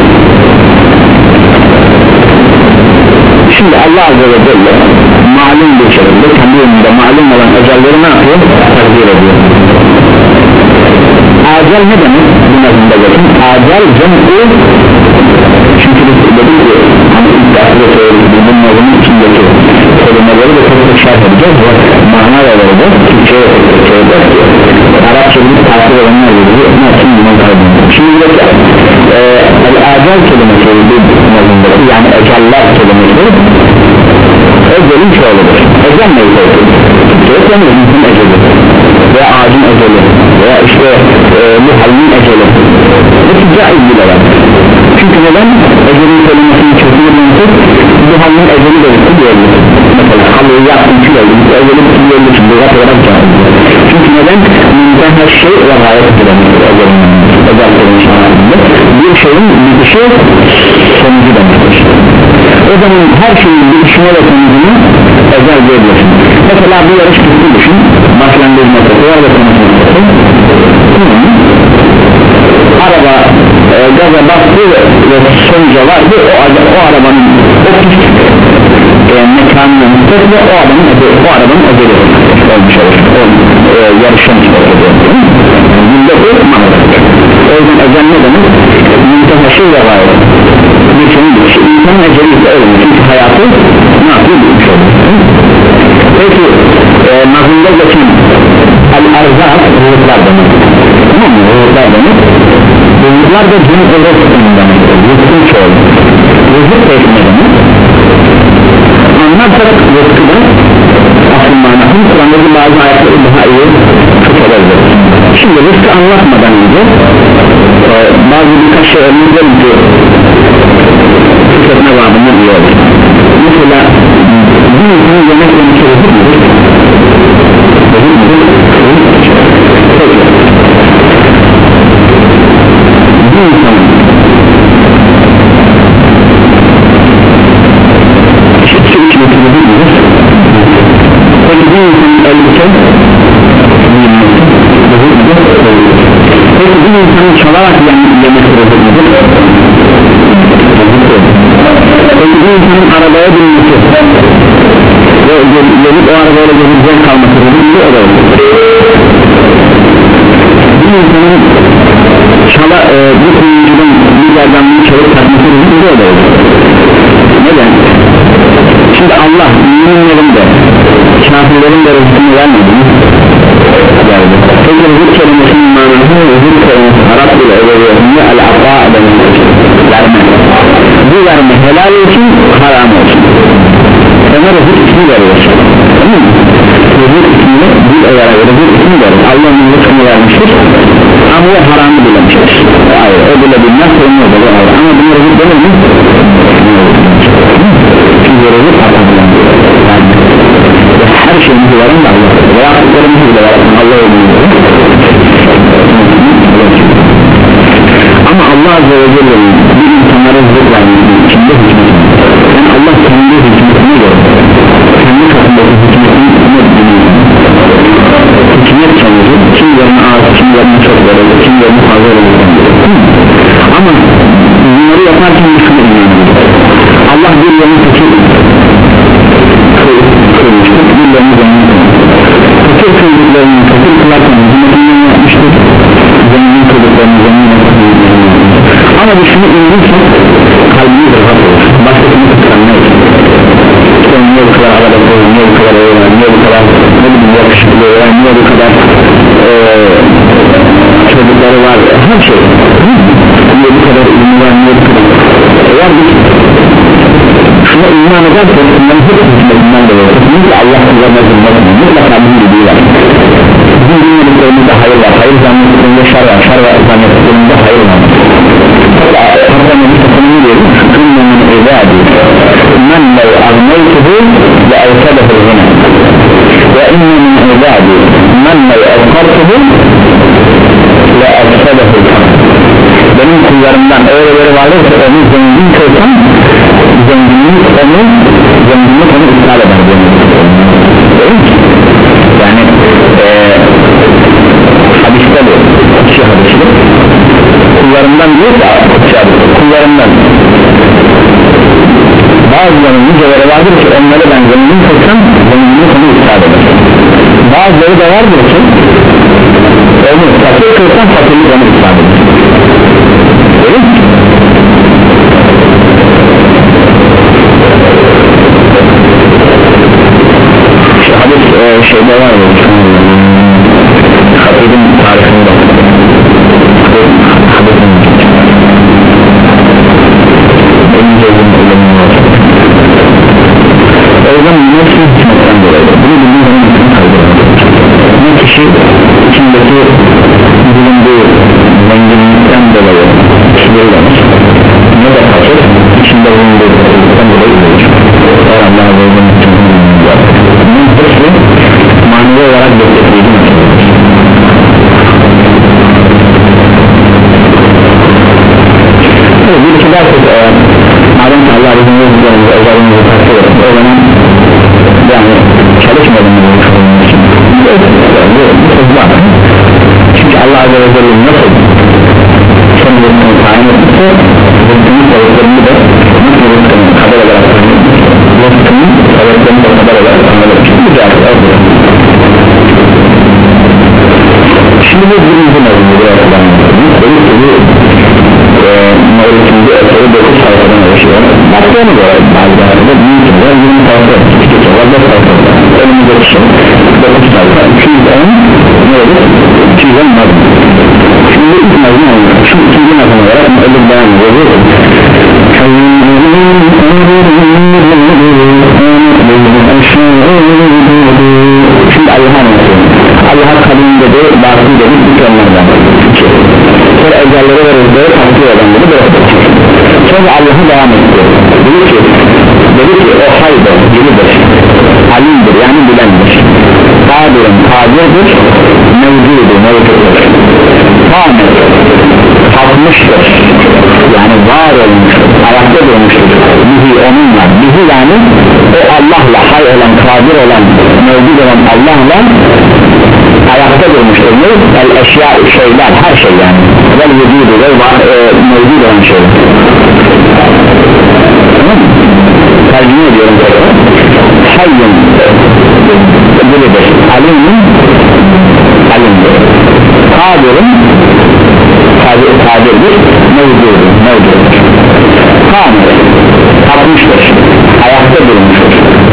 Şimdi Allah Azze ve Celle malum bir şekilde kendi önünde malum olan ecelleri ne yapıyor? Takdir ediyor. Acel ne demek? Bu nazımda bakın. Acel cem'i, çünkü biz dedik ki hani ilk dersde söyledik, bu nazımın içindeki kelimeleri de tek tek şarh edeceğiz ve mana da vereceğiz. Türkçe'ye söyleyeceğiz. Arapça bilip takip edenler gibi ne için bunu kaydediyor. Şimdi diyor ki e, acel kelimesi bir nazımdaki, yani eceller kelimesi ecelin çoğuludur. Ecel neyse Türkçe'ye söylüyoruz, bizim eceli veya ağacın eceli veya işte e, bu halinin eceli hepsi caiz bile var. Çünkü neden? Ecelin kelimesinin çözümü dönüşür, bu halinin eceli dönüşür diyebilir. Mesela halıyı yaptım ki öldüm, eceli diyebilir için bu kat olarak caiz. Çünkü neden? Müntehel şey ve gayet edilemez bir şeyin bitişi sonucu demektir. O zaman her şeyin bitişine ve sonucunu özel diyebilirsin. Mesela bir yarış pisti düşün, başlangıç noktası var ve sonuç noktası. Araba e, gaza bastı ve sonuca vardı, o, o arabanın o pist e, mekanına nispet ve o adamın o arabanın ödeli olmuş olur. O e, yarışa nispet ediyor. Bunda bu mağdur. O yüzden ecel ne demek? Müntehaşır ve gayet bir şeyin bir şey. İnsanın eceli ise ölüm. Çünkü hayatı ne yapıyor? Bir şey olur. Peki e, nazımda geçen el-erzak ruhlar demek. Tamam mı? Ruhlar demek. Ruhlar da cin olur demek. Rızkın çoğu. Rızık peki ne demek? Anlarsak rızkıda asıl manasını Kur'an'daki bazı ayetleri daha iyi tutabilir. Şimdi rızkı anlatmadan önce e, bazı birkaç şey örneklerim ki tüketme babından iyi olur. Mesela bir insanın yemek yemesi rızık mıdır? Rızık mıdır? Peki bir insanın su içmesi rızık mıdır? Peki bir insanın elbise giyinmesi rızık mıdır? Peki bir insanın çalarak yemesi rızık mıdır? Peki bir insanın arabaya binmesi ve gelip o arabayla gezecek kalması rızık mıdır? O da olur. Bir insanın çala e, bir kuyumcudan bir yerden bir çalıp takması rızık mıdır? O da olur. Neden? Şimdi Allah müminlerin de kafirlerin de rızkını vermedi mi? Geldi. Peki rızık kelimesinin manası rızık kelimesi Arap ile ödeviyatında el-abba demektir. Verme. Bu verme helal olsun, haram olsun. Sana rızık ismi veriyorsun. Tamam mı? Rızık ismini bir olarak rızık ismi verir. Allah'ın rızkını vermiştir ama o haramı bilemiştir. Hayır, o bile bilmez sorumlu olur. Ama bunu rızık denir mi? Çünkü rızık atabilen yani her şeyimizi veren de Allah ve yaptıklarımızı bile veren Allah olduğunu ama Allah Azze ve Celle'nin bir insanlara rızık vermesi içinde hükmeti yani Allah kendi hükmetine göre kendi katındaki hükmetini hükmet sonucu kim yerine az, kim yerine çok verir, kim yerine fazla verir ama bunları yaparken bir şunu inanıyor Allah bir yerini seçip kılmıştır, bir yerini zengin fakir kıldıklarını fakir kılarken hükmetinden yapmıştır zengin kıldıklarını zengin yapmıştır ama bir şunu inanırsa kalbimiz rahat olur başkasını kıskanmayız işte niye bu kadar havada koyun, niye bu kadar öğren, niye bu kadar ne bileyim yakışıklı öğren, niye bu kadar ee, çocukları var, her şey niye bu kadar ünlü var, niye bu kadar eğer biz şuna iman edersek bunların hepsi hükmetinden de olur kesinlikle Allah kullarına zulmetmez mutlaka bir bildiği var bizim dinlediklerimizde hayır var, hayır zannettiklerinde şer var, şer var zannettiklerinde hayır var hatta Nebi Tasarım'ı diyelim şükürle min ibadi men lev agneytuhu ve evsedehu zine ve inne min ibadi men lev evkartuhu ve evsedehu benim kullarımdan öyle böyle vardır ki onu zengin kılsam zenginlik onu zenginlik onu iptal eder yani ee, hadiste bu kişi hadisi kullarından değil de kullarından bazılarının niceleri vardır ki onları ben zengin kılsam zenginlik onu iptal eder bazıları da vardır ki onu fakir kılsam fakirlik onu iptal eder değil mi? Şu hadis e, şeyde var mı? Hadis'in tarifinde hadisin en cezim ölümün var o yüzden nefsi hikmetten dolayı bunu bildiğin zaman bütün kaybeder ne kişi olarak anladık. Güzel. Şimdi bu birinci mevzu biraz anlatalım. Böyle bir mevzusunda eseri dokuz sayfadan oluşuyor. Baktığını da bazılarında büyük yirmi sayfa tutuyorlar da sayfa önümüzdeki şey dokuz sayfa iki yüz on ne olur? iki yüz on mevzu. Şimdi ilk mevzu anlatalım. Şu ikinci mevzu olarak öyle devam ediyor. Şimdi Allah'a anlatıyor. Allah'a kadın dedi, batıl dedi, bütünlerden sonra ecellere verildiği takdir edenleri bırakır. Sonra Allah'a devam etti. Dedi ki, dedi ki o haydır, biridir, alimdir yani bilendir, kadir'in kadirdir, mevcudur, mevcuttur, kamet, kalkmıştır yani var olmuştur, ayakta durmuştur, bihi onunla, bihi yani o Allah'la, hay olan, kadir olan, mevcut olan Allah'la ayakta durmuştur. Ne? El eşya şeyler, her şey yani vel vücudu ve e, mevcut olan şeyler. Tamam mı? Tercüme ediyorum tekrar. Hayyun biridir, alimin alimdir, kadir'in kadir, kadirdir, mevcudu mevcuttur, kadir kalkmıştır, ayakta durmuştur,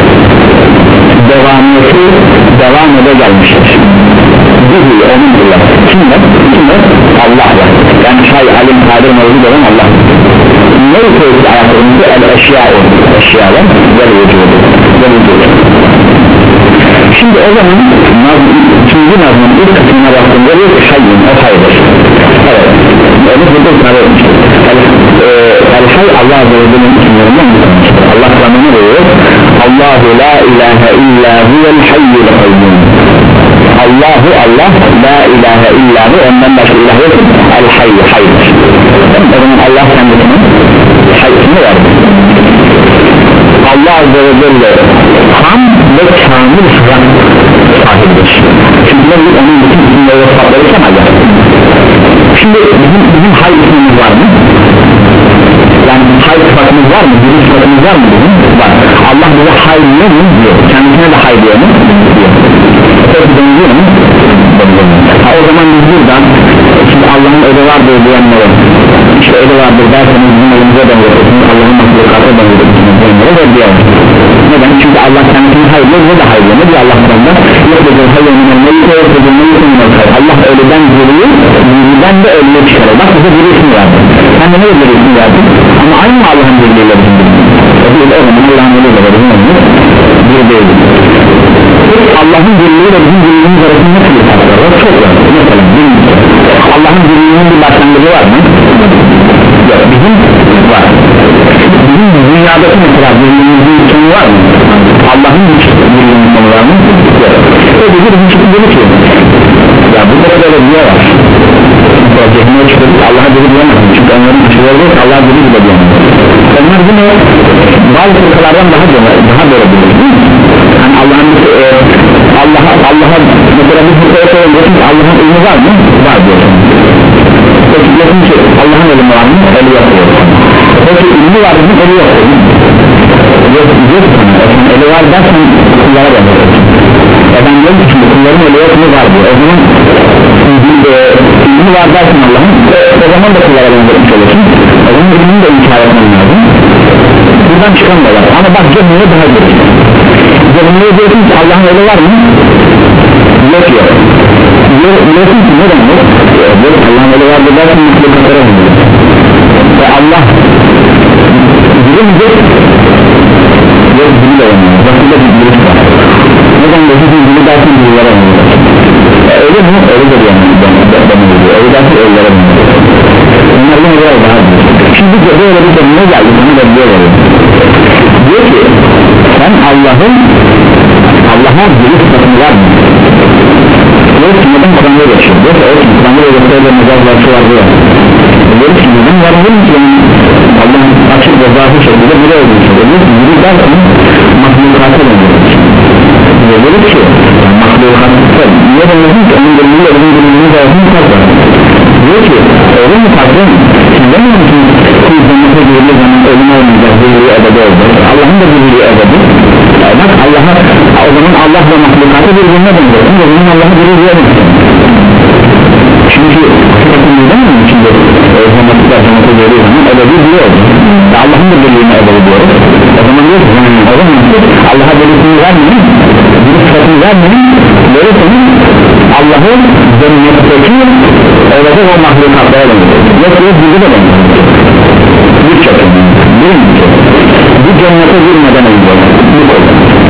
devamiyeti devam ede gelmiştir. Bihi onunla kimle? Kimle? Allah'la yani şey alim kadir mevcut olan Allah. Ne söyledi ayaklarımızda? El eşya'u eşyalar ve vücudu ve vücudu. Şimdi o zaman ikinci nazımın ilk kısmına baktığında bir hayyın o haydır. Evet öyle burada ısrar etmiştir. El hay Allah Azze ve Celle'nin isimlerinden mutlamıştır. Allah tanımı veriyor. Allahu la ilahe illa huvel hayyul kayyum. Allahu Allah la ilahe illa hu ondan başka ilah yok. El hayy haydır. O zaman Allah kendisinin hayyını verdi. Allah Azze ve Celle ham ve kamil sıfat sahibidir. Çünkü biz onun bütün isimleri ve sıfatları kemaldir. Şimdi bizim, bizim hay ismimiz var mı? Yani hay sıfatımız var mı? Bizim sıfatımız var mı bizim? Var. Allah bize hay diyor mu? Diyor. Kendisine de hay diyor mu? Diyor. Peki benziyor mu? Ha, o zaman biz buradan şimdi Allah'ın öde vardır diyenlere işte öde vardır derseniz bizim elimize benziyorsunuz, Allah'ın mahlukatı benziyorsunuz diyenlere ve diyelim. Neden? Çünkü Allah kendisini hay diyor, ne de hay diyor. Ne diyor Allah Kur'an'da? Yok diyor hay diyor, Allah ölüden diriyi, diriden de ölüye çıkarır. Bak bize diri ismi verdi. Sen de ne diri ismi verdin? Ama aynı mı Allah'ın diriliğiyle bizim diriliği? O değil o zaman Allah'ın ölüyle bizim ölüyle bir değil. Allah'ın diriliğiyle bizim diriliğimiz arasında nasıl bir fark var? Çok var. Mesela Allah'ın diriliğinin bir başlangıcı var mı? Yok, bizim var. Bizim dünyadaki mesela diriliğimizin sonu var mı? Allah'ın diriliğinin sonu var mı? Yok. O bizi bizim çıkıp dedi ki ya burada böyle bir yer var. Cehenneme çıkıyoruz, Allah'a diri diyemezsin. Çünkü onların çıkıyoruz, Allah'a diri gibi diyemezsin. Onlar bunu bazı fırkalardan daha daha böyle bilir. Yani Allah'ın e, Allah'a Allah'a mesela bir fırkaya söylüyorsun ki Allah'ın ilmi var mı? Var diyorsun. Peki diyorsun ki Allah'ın ilmi var mı? Eli yok diyorsun. Peki ilmi var mı? Eli yok diyorsun. Yok diyorsun. Eli var dersen kullara benziyorsun. E ben diyorum ki kulların eli yok mu? Var diyor. O zaman ilmi var dersin Allah'ın e, o zaman da kullara benzetmiş olursun. O zaman ilmini de inkar etmen lazım. Buradan çıkamıyorlar ama bak cehenneye daha gelir. Cehenneye diyorsun ki Allah'ın eli var mı? Yok yok. Diyorsun ki neden yok? Yok Allah'ın eli var dersin mutluluklara benziyor. Ve Allah bilince yok dili de olmuyor. Bakımda bir birisi var. Neden de sizin dili dersin dillere benziyor. E, öyle mi? Öyle de diyemez. Öyle dersin öylere benziyor. Onlar yine böyle daha büyük. Şimdi böyle bir konuna geldi. Bunu da diyor. Diyor ki sen Allah'ın Allah'a dili sıfatını var mı? Diyor ki neden Kur'an'da geçiyor? Diyor ki o ki Kur'an'da geçiyor da mezarlar şu var diyor. Diyor ki neden var mı? Allah'ın açık ve zahir şekilde biri olduğu için. Diyor ki biri derken mahlukatı benziyor. Diyor ki olduğu hakkında niye demedin ki onun deliliyle onun deliliyle zaten farklı diyor ki öyle mi farklı siz demiyor musunuz ki cennete girdiği zaman ölüm olmayacak deliliği ebedi olacak Allah'ın da deliliği ebedi bak Allah'a o zaman Allah ve mahlukatı birbirine benzer o zaman Allah'ı deliliğe benzer çünkü hakikaten neden mi içinde cennetler cennete girdiği zaman ebedi diyor Allah'ın da deliliğine ebedi diyoruz o zaman diyor ki o zaman Allah'a deliliğini vermeyin bir sıfatını vermeyin böyle senin Allah'ı cennetteki olacak o mahlukatlara benzer yok yok bizi de benzer bir çok birinci bu cennete girmeden önce bu konu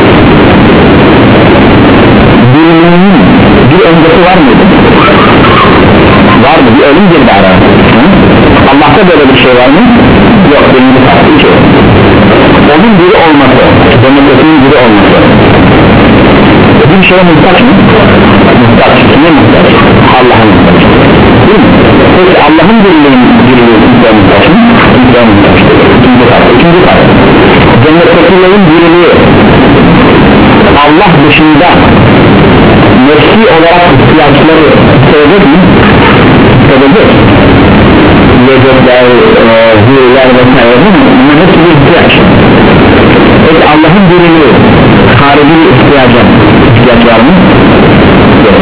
birinin bir öncesi var mıydı? Var mı? Bir ölüm girdi ara Allah'ta böyle bir şey var mı? Yok birinci farklı iki onun biri olması cennetinin biri olması bir şeye muhtaç mı? muhtaç kime muhtaç? Allah'a muhtaç değil mi? peki Allah'ın birliğinin birliği kimseye muhtaç mı? kimseye muhtaç ikinci farklı ikinci farklı cennettekilerin birliği Allah dışında nefsi olarak ihtiyaçları sevecek mi? sevecek yiyecekler, hürler vesaire bunlar hepsi bir ihtiyaç peki Allah'ın birliği harici bir ihtiyaca ihtiyaç var mı? yok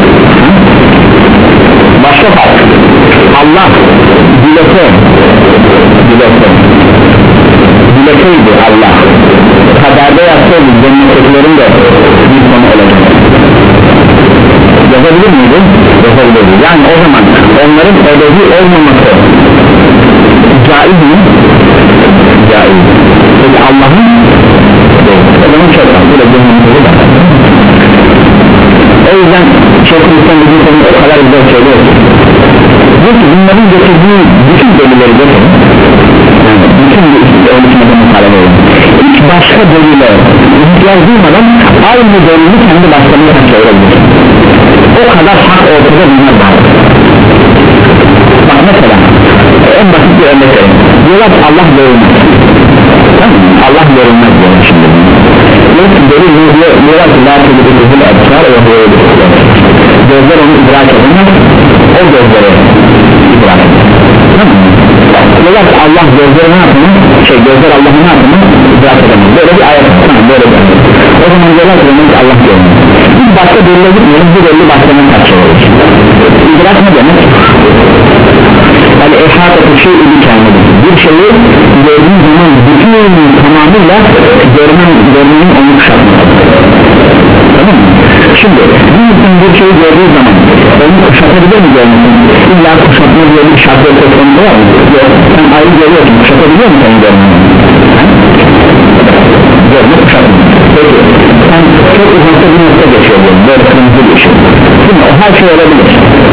başka fark Allah dilese dilese dileseydi Allah kaderde yapsaydı cennetlerin de bir sonu olacak yazabilir miydi? yazabilirdi yani o zaman onların ebedi olmaması caiz mi? caiz peki Allah'ın o zaman çok var bu da cennetleri var o yüzden Şeyhülislam bizim konuda o kadar güzel söylüyor ki diyor ki bunların getirdiği bütün delilleri getirin yani bütün ölçümede mukalebe olun hiç başka delile ihtiyaç duymadan aynı delili kendi başlarına çevirebilir o kadar hak ortada bunlar var bak mesela en basit bir örnek verin diyorlar ki Allah görünmez tamam mı? Allah görünmez diyorlar şimdi delil diyorlar ki la tebidikizil absar ve gözler onu idrak edemez o gözleri idrak edemez tamam mı? diyorlar ki Allah gözleri ne yapıyor? şey gözler Allah'ı ne yapıyor? idrak edemez böyle bir ayet tamam böyle bir ayet o zaman diyorlar ki demek ki Allah görünmez biz başka delile gitmiyoruz bu delili başkanın tartışıyoruz idrak ne demek? yani ehatı şey ili kendini bir şeyi gördüğün zaman bütün tamamıyla görmen, görmenin onu kuşatması tamam mı? şimdi bir insan bir şeyi gördüğü zaman onu kuşatabilir mi görmesin? illa kuşatma diye bir şartı söylediğinde var mı? yok sen ayrı görüyorsun kuşatabiliyor musun seni görmenin? görme kuşatma peki sen çok uzakta bir nokta geçiyor böyle kırmızı bir şey değil mi? o her şey olabilir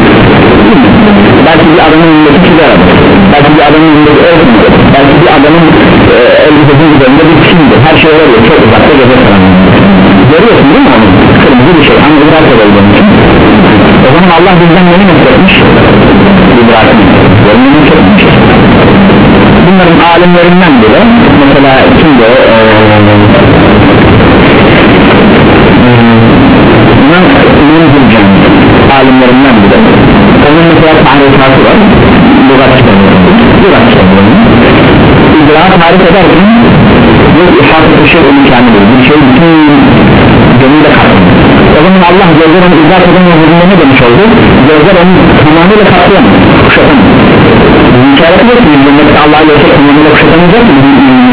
belki bir adamın önündeki sigara belki bir adamın önündeki örtündür belki bir adamın e, elbisesinin üzerinde bir kimdir her şey olabilir çok uzakta gece karanlığında görüyorsun değil mi onu kırmızı bir şey ama idrak edebildiğin için o zaman Allah bizden neyi nefretmiş idrakını görmeyi nefretmiş bunların alimlerinden biri mesela kimde o İmam alimlerinden biri onun mesela tarifatı var lügat kitabı lügat kitabı idrak tarif ederken bu ihatı şey imkanıdır bir şey bütün gönülle katlanır o zaman Allah gözler onu idrak edemediğinde ne demiş oldu gözler onu tamamıyla katlayamaz kuşatamaz hikayeti yok ki cennette Allah'a göre tamamıyla kuşatamayacak ki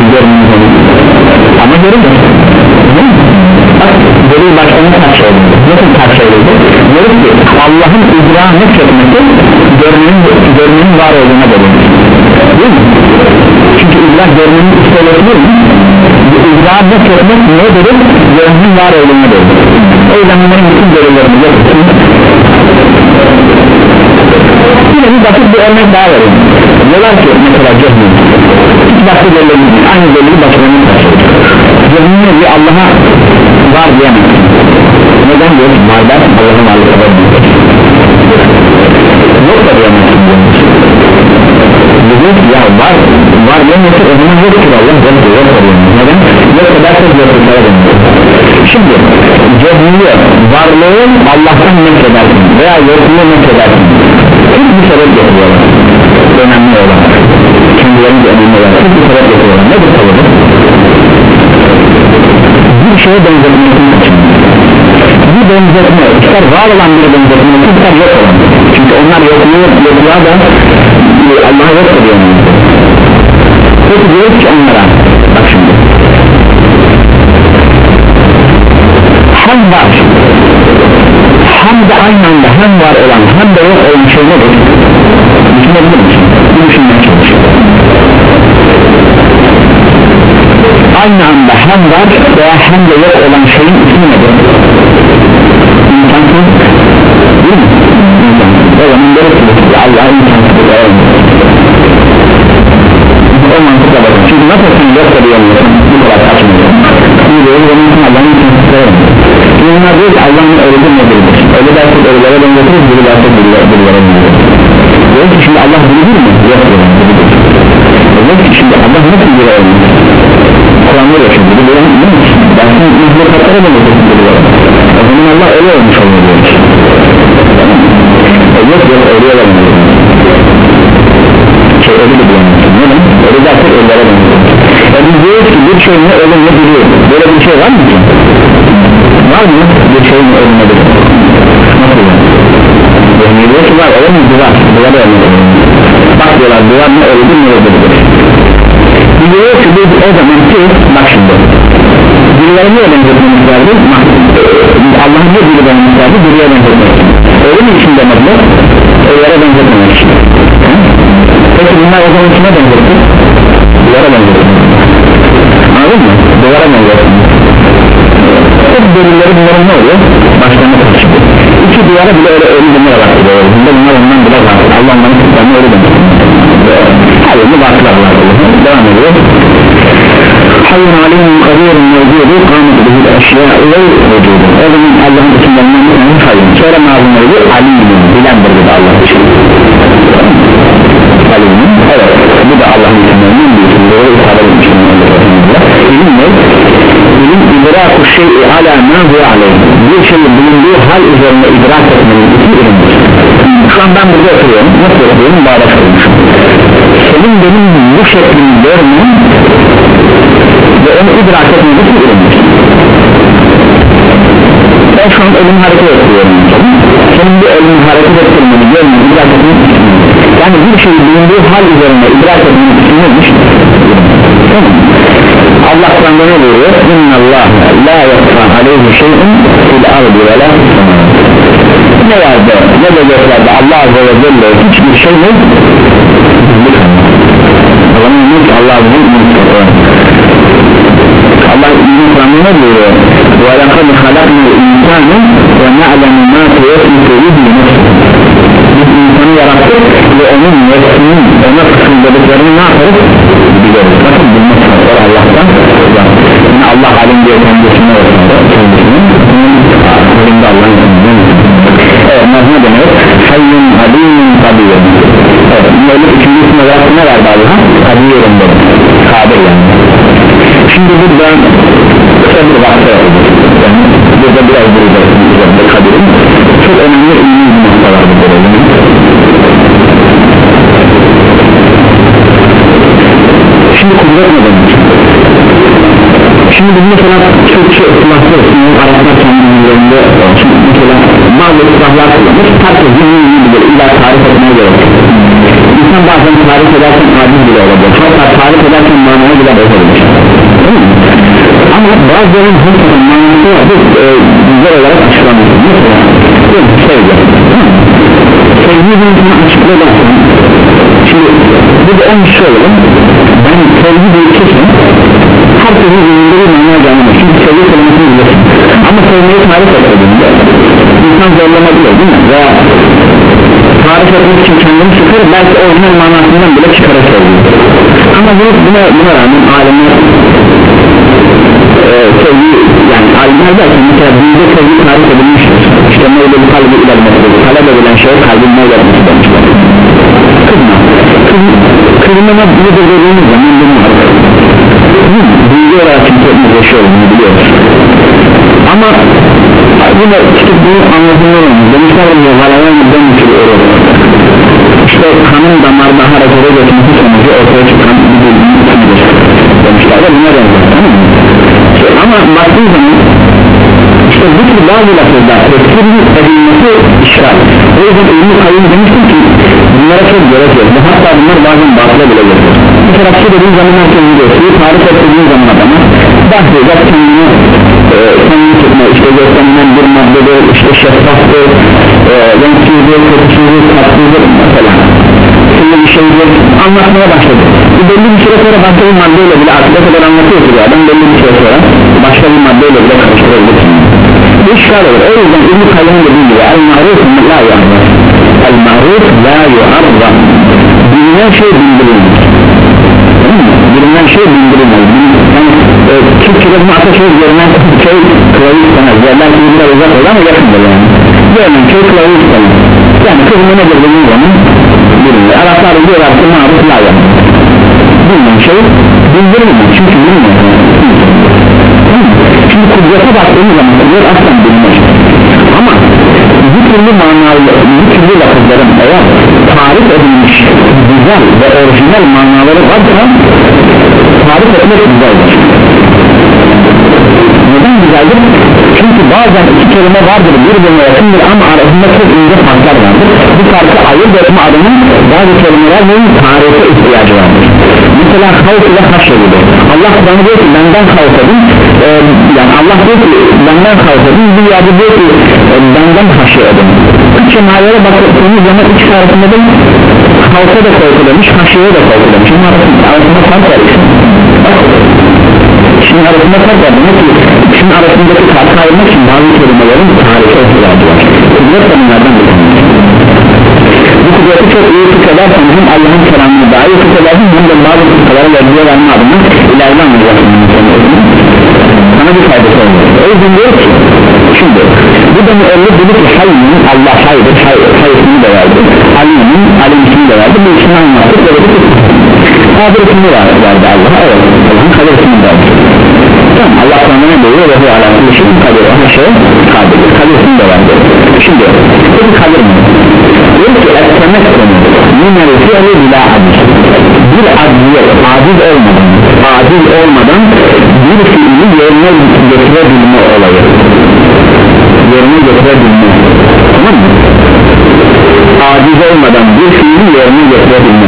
ama görünür bak delil başkanın kaç şey oldu nasıl kaç şey oldu diyoruz ki Allah'ın idrak etmesi görmenin, görmenin var olduğuna delildir değil mi? çünkü idrak görmenin üstelik değil mi? idrak etmek ne dedir? görmenin var olduğuna delildir o yüzden bunların bütün delillerini yapıyorsun yine bir basit bir örnek daha verin diyorlar ki mesela cehmin hiç başka delillerini aynı delili başkanın kaç şey cehminle bir Allah'a var diyemezsin neden diyoruz? varlar Allah'ın varlığı kadar yok da diyemezsin diyoruz ya var var diyemezsin o zaman yoktur Allah yoktur yok da diyemez neden? yok edersek yokluğa dönüyor. Şimdi cehliye varlığın Allah'tan nefredersin veya yokluğu nefredersin. Tek bir sebep getiriyorlar, önemli olan kendilerinde önemli olan tek bir sebep getiriyorlar. Nedir sebebi? Bir şeye benzetmekten kaçınıyor. Bir benzetme, ister var olan bir benzetme, ister yok olan. Çünkü onlar yokluğu, yokluğa da Allah'a yok ediyor. Peki diyoruz ki onlara, bak şimdi hem var, hem de aynı anda hem var olan hem de yok olan şey nedir? Düşünebilir misin? Bu düşünmeye çalış. Aynı anda hem var veya hem de yok olan şeyin ismi nedir? İmkansız değil mi? İmkansız. O zaman gerekli Allah'a imkansız o mantıkla bakın. Çünkü nasıl sen yok da diyemiyorsun, bu kadar kaçmıyorsun. Bir de onun için Allah'ın imkansız veremiyor. Bunlar diyor ki Allah'ın ölüdür nedir? Ölü dersek ölülere benzetiriz, biri dersek birileri benzetiriz. Diyor ki şimdi Allah bilidir mi? Yok diyor. Diyor ki şimdi Allah nasıl bir ölüdür? Kur'an'da yok şimdi, bir ölüdür değil mi? Dersin mahlukatlara benzetirsin birileri. O zaman Allah ölü olmuş oluyor diyor. Yok yok ölüye benzetirsin. Şey ölü de bulamazsın. Neden? Ölü dersek ölülere benzetirsin. E biz diyoruz ki bir şey ne ölü ne biliyor. Böyle bir şey var mı ki? Var mı? Bir şeyin ölümü nedir? Nasıl yani? Yani diyor ki var, öyle mi? Duvar, duvar da ölümü. Bak diyorlar, duvar ne ölümü ne ölümüdür? Diyor ki biz o zaman ki, bak şimdi birileri niye benzetmemiz vardı? Allah'ın bir biri benzetmemiz vardı, biriye benzetmemiz. Öyle mi için demediler? Öylere benzetmemek için. Peki bunlar o zaman kime benzetti? Duvara benzetti. Anladın mı? Duvara benzetti. Hep delilleri bunların ne oluyor? Başlarına taşıyor. İki duvara bile öyle ölü demir olarak gidiyor. Bunda bunlar ondan bile var. Allah onların kutlarını öyle demek. Hayırlı baktılar Allah'a. Devam ediyor. Hayyun alimun kadirun mevcudu kâmet bihi eşya ve vücudu. O zaman Allah'ın isimlerinden bir tane hayyun. Sonra mazlumları alimun bilendir dedi Allah için. Alimun, evet. Bu da Allah'ın isimlerinden bir isim. Doğru ifade edilmiştir. İlim ne? İlim idraku şey'i ala ma huve aleyh. Bir şeyin bulunduğu hal üzerine idrak etmenin iki ilimdir. Şu an ben burada oturuyorum. Nasıl oturuyorum? Bağdaş olmuşum. Senin benim bu şeklini görmem ve onu idrak etmenin iki ilimdir. Ben şu an ölümü hareket ettiriyorum. Senin bu ölümü hareket ettirmeni görmeni idrak etmenin iki ilimdir. Yani bir şeyin bulunduğu hal üzerine idrak etmenin iki ilimdir. Tamam. Allah Kur'an'da ne buyuruyor? İnna Allah la yakfa aleyhi şey'in fil ardi ve la ne vardı ne de göklerde Allah Azze ve Celle hiçbir şey yok. O zaman ne ki Allah Azze ve Celle Allah Kur'an'da ne buyuruyor? Ve lekad halaknal insâne ve na'lemu mâ tevfî bihi nefsih. Biz insanı yarattık ve onun nefsinin ona fısıldadıklarını ne yaparız? Biliriz. Bakın bilmek var Allah'tan. Yani Allah alim diye kendisine ortada kendisinin elinde Allah'ın kendisinin. Evet, ne demek? Hayyun alimun kadir. Evet, böyle üçüncü isim olarak ne verdi Allah'a? Kadir'in dedi. Kadir yani. Şimdi burada kısa bir vakti yani burada biraz duracağız Kadir'in. Çok önemli ilmi bir nokta var burada. Şimdi kudret ne demek? Şimdi biz mesela Türkçe ıslahlı ısınıyor Araplar kendilerinde şimdi mesela bazı ıslahlar kullanır herkes yeni bilir illa tarif etmeye gerek İnsan bazen tarif ederken aciz bile olabilir hatta tarif ederken manaya bile bozabilir ama bazılarının hakikaten manası var bu e, güzel olarak açıklanmış mesela sevgi sevgi bir insana açıklayabilirsin şimdi bu da en şey olalım ben sevgi bir kesin herkesin önünde bir manaya gelmez çünkü sevgi kelimesini bilirsin ama sevgiyi tarif etmediğinde insan zorlanabilir değil mi? Veya tarif etmek için kendini çıkar belki orijinal manasından bile çıkarır sevgiyi ama bunu, buna, buna rağmen alimler e, sevgi yani alimler derken mesela bizde sevgi tarif edilmiştir işte neyle bir kalbi ilerlemesidir talep edilen şey kalbin neyle etmesi demişler kızma kızma nedir dediğimiz zaman bunu arıyor bilgi olarak kimsenin yaşıyor olduğunu biliyoruz ama yine işte bunu anlatılıyor demişler oluyor valayanlıktan uçuruyor işte kanın damarda harekete geçmesi sonucu ortaya çıkan bir bilginin ismidir demişler de buna benzer tamam mı? Ama baktığın zaman işte bu tür bazı lafızda tefsirin edilmesi işaret o yüzden ilmi kayyum demiştim ki bunlara çok gerek yok bu hatta bunlar bazen batıla bile gelir bir tarafçı dediğin zaman herkes biliyor suyu tarif ettiğin zaman adama bahsedecek kendini e, kendini tutma işte gösterilen bir maddedir işte şeffaftır e, renksizdir, kötüsüzdür, tatsızdır mesela şimdi bir şeydir anlatmaya başladı bu belli bir süre sonra başka bir maddeyle bile artık o kadar anlatıyor ki adam belli bir süre sonra başka bir maddeyle bile karıştırabilirsin bu işgal olur o yüzden İbn-i Kayyum'un dediği gibi el-ma'ruf la yu'arraf el-ma'ruf la yu'arraf bilinen şey bildirilmez bilinen şey bildirilmez yani e, Türkçe'de bunu ateşe görünen şey kılavuz istemez yerler ki biraz uzak olur ama yakındır yani görünen şey kılavuz istemez yani kızımı nedir dediğin zaman bilinir Araplar diyorlar ki ma'ruf la yu'arraf bilinen şey bildirilmez çünkü bilmiyor şimdi kudrete baktığımız zaman kudret aslan bilinmez ama bu türlü manalı bu türlü lafızların eğer tarif edilmiş güzel ve orijinal manaları varsa tarif etmek güzeldir neden güzeldir? Çünkü bazen iki kelime vardır birbirine yakındır ama arasında çok ince farklar vardır bu farkı ayırt etme adının bazı kelimelerinin tarife ihtiyacı vardır mesela havf ile haşr gibi Allah bana diyor ki benden havf edin ee, yani Allah diyor ki benden havf edin bir yerde diyor ki e, benden haşr edin üç cemailere baktığımız zaman üç arasında da havfa da korku demiş haşr'e de korku demiş ama arasında fark var şimdi arasında fark var demek ki ikisinin arasındaki farkı ayırmak için bazı kelimelerin tarife ihtiyacı var kudret de bunlardan bir tanesi bu kudreti çok iyi fıkhedersen hem Allah'ın kelamını daha iyi fıkhedersin hem de bazı fıkhaları verdiği verme adına ileride anlayacaksın sana bir faydası olur o yüzden diyor ki şimdi bu da müellif dedi ki hayyinin Allah haydır hayyisini de verdi alimin alim ismini de verdi bu ismini anlattık ve dedi ki kadir ismini verdi Allah'a evet Allah'ın kadir ismini verdi tamam Allah sana ne diyor ve bu alakalı şey kadir her şey kadir kadir ismini de verdi şimdi bu kadir mi? diyor ki ettemekkonu minel fi'li bila aciz bir aciziyet aciz olmadan aciz olmadan bir fiili yerine getirebilme olayı yerine getirebilme tamam mı? aciz olmadan bir fiili yerine getirebilme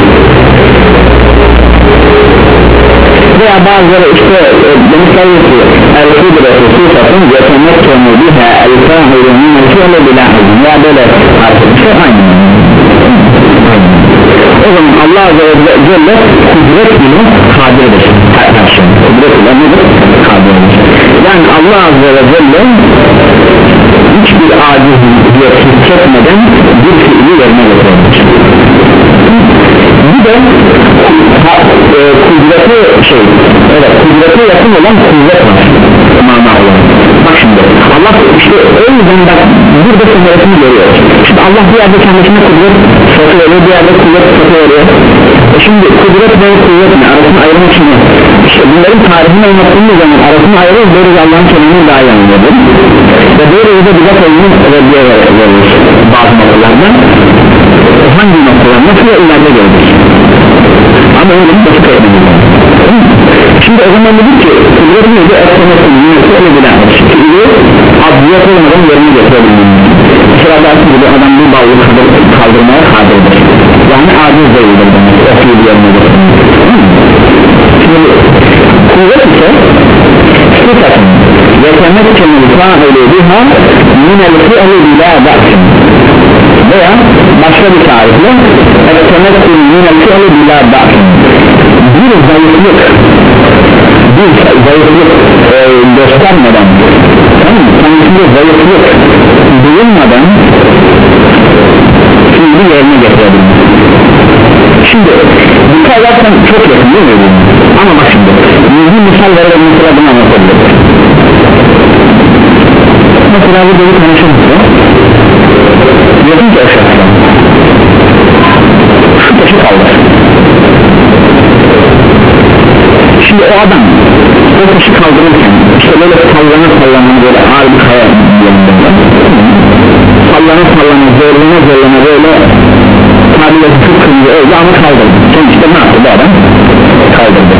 veya bazıları işte demişler ki el-kudreti sıfatın yetemekkonu biha el-fahiru minel fi'li bila aciz ya böyle arkadaşlar aynı o zaman Allah Azze ve Celle kudret ile kadirdir her şey kudret ile nedir? kadirdir yani Allah Azze ve Celle hiçbir aciziyet hissetmeden bir fiili yerine getirir bir de ha, e, kudreti şey evet kudrete yakın olan kuvvet var mana olan bak şimdi Allah işte o yüzden bak burada sınırını görüyoruz şimdi Allah bir yerde kendisine kudret sıfatı veriyor bir yerde kuvvet sıfatı veriyor e şimdi kudret ve kuvvet ne arasını ayırmak için işte bunların tarihini anlattığımız zaman arasını ayırıyoruz böyle Allah'ın kelimini daha iyi anlıyoruz ve böyle yüzde bize koyduğunu reddiye veriyoruz bazı noktalarda hangi noktalar nasıl ve ileride görürüz ama öyle bir basit etmemiz şimdi o zaman dedik ki kudret neydi? etmesin neyse öyle bilemez fiili adliyet olmadan yerine getirebilmemiz mesela dersin gibi adam bir bağlı kaldırmaya kadirdir yani aciz değildir demek o fiili yerine getirebilmemiz şimdi kuvvet ise sıfatın yetemekkenu fa'ili biha minel fi'li bila ba'sin veya başka bir tarifle ettemekkenu minel fi'li bila ba'sin bir zayıflık bir zayıflık e, göstermeden tamam mı? Kendisinde zayıflık duyulmadan fiili yerine getirebilmek şimdi dikkat edersen çok yakın değil mi? ama bak şimdi bir misal verelim mesela bunu anlatabilir mesela burada bir konuşursa diyorsun ki o şahsen şu taşı kaldır şimdi o adam o taşı kaldırırken işte böyle sallana sallana böyle ağır bir kaya sallana sallana zorlana zorlana böyle tabiyle kıpkırmızı öyle ama kaldırdı. Sonuçta ne yaptı bu adam? Kaldırdı.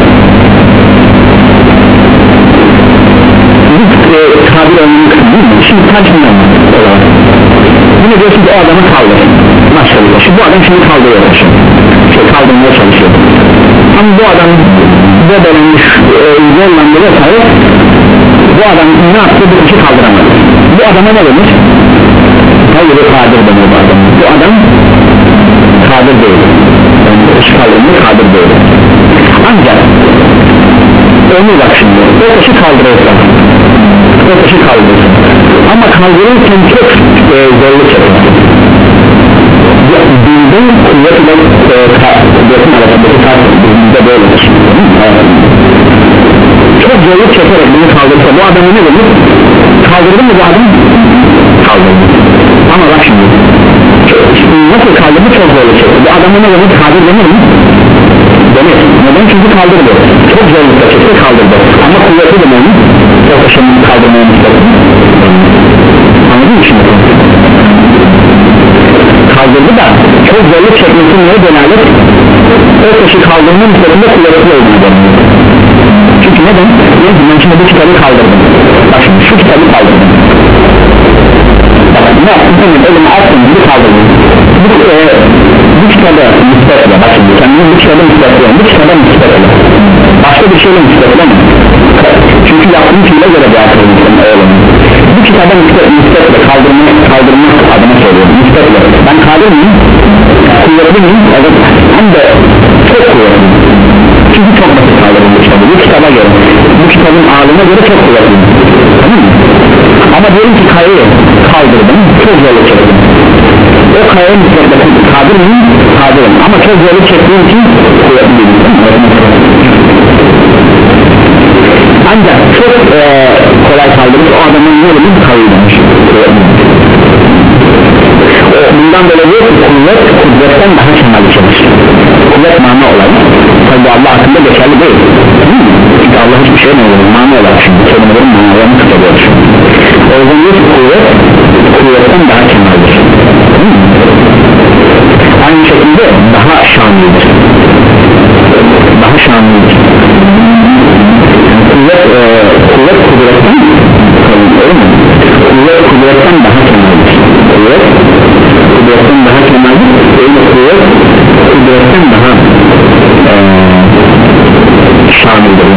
E, tabir olmanın kısmı değil mi? Şimdi taşından olarak yine diyorsun ki o adamı kaldır maşallah, şimdi bu adam şimdi kaldırıyor şey kaldırmaya çalışıyor ama bu adam bebelenmiş e, zorlandı vesaire bu adam ne yaptı? Bu işi kaldıramadı. Bu adama ne demiş? Hayır, kadir demiyor bu adam. Bu adam kadir değil, yani işi kaldırmıyor, kadir değil. Ancak onu bak şimdi o taşı kaldırıyorsan o taşı kaldırıyorsun ama kaldırırken çok e, zorluk yapıyorsun. Bildiğin kuvvet ile kuvvetin arasındaki fark bizde böyledir. Çok zorluk çekerek bunu kaldırırsa bu adamı ne demek? Kaldırdı mı bu adam? Kaldırdı. Ama bak şimdi nasıl kaldırdı? Çok zorluk çekerek. Bu adamı ne demek? Kadir denir mi? Denir. Neden? Çünkü kaldırdı. Çok zorlukla çekti, kaldırdı. Ama kuvveti de mi? O taşını kaldırmaya müstahil. Anladın mı şimdi? Kaldırdı da çok zorluk çekmesi neye dönerler? O taşı kaldırma müstahilinde kuvvetli olduğunu dönüyor. Çünkü neden? Ben şimdi bu kitabı kaldırdım. Bak şimdi şu kitabı kaldırdım. Bak ne yaptım? Hemen elimi attım gibi kaldırdım. Bu, e, bu kitabı müstahil. Bak şimdi kendimi bu kitabı müstahil. Bu kitabı müstahil. Başka bir şeyle müstahil mi? Çünkü yaptığım fiile göre bir akıllı oğlum. Bu kitaba müstahil kaldırma, kaldırma adına söylüyorum. Müstahil. Ben kadir miyim? Kuvvetli miyim? Evet. Hem de çok kuvvetli. Çünkü çok basit kaldırdım bu kitabı. Bu kitaba göre. Bu kitabın ağırlığına göre çok kuvvetli. Tamam mı? Ama diyelim ki kayayı kaldırdım. Çok zorluk çektim. O kayaya müstahil kadir miyim? Kadirim. Ama çok zorluk çektiğim için kuvvetli değilim. Ancak çok e, kolay kaldırır o adamın ne olur kayıdırmış. Bundan dolayı kuvvet kudretten daha kemal çalışır. Kuvvet mana olarak tabi Allah hakkında geçerli değil. Çünkü Allah hiçbir şey ne olur mana olarak şimdi kelimelerin manalarını tutuyor. O yüzden diyor ki kuvvet kuvvetten daha kemaldir. Aynı şekilde daha şanlıdır. Daha şanlıdır. Kuvvet, e, kuvvet kudretten öyle mi? Kuvvet kudretten daha kemaldir. Kuvvet kudretten daha kemaldir. Öyle kuvvet kudretten daha e, şanlıdır.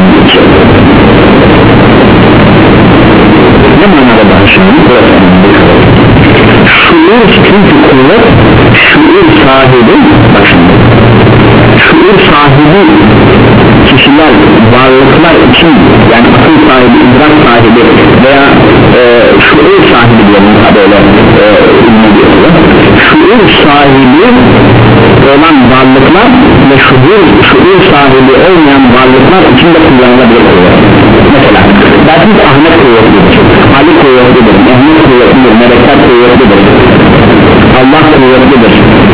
Ne manada daha şanlıdır? Şuur, çünkü kuvvet şuur sahibi, bak şimdi şuur sahibi kişiler, varlıklar için yani akıl sahibi, idrak sahibi veya e, şuur sahibi diyelim böyle e, şuur sahibi olan varlıklar ve şuur, şuur sahibi olmayan varlıklar için de kullanılabilir oluyor. Mesela dersiniz Ahmet kuvvetlidir, Ali kuvvetlidir, Mehmet kuvvetlidir, melekler kuvvetlidir, Allah kuvvetlidir.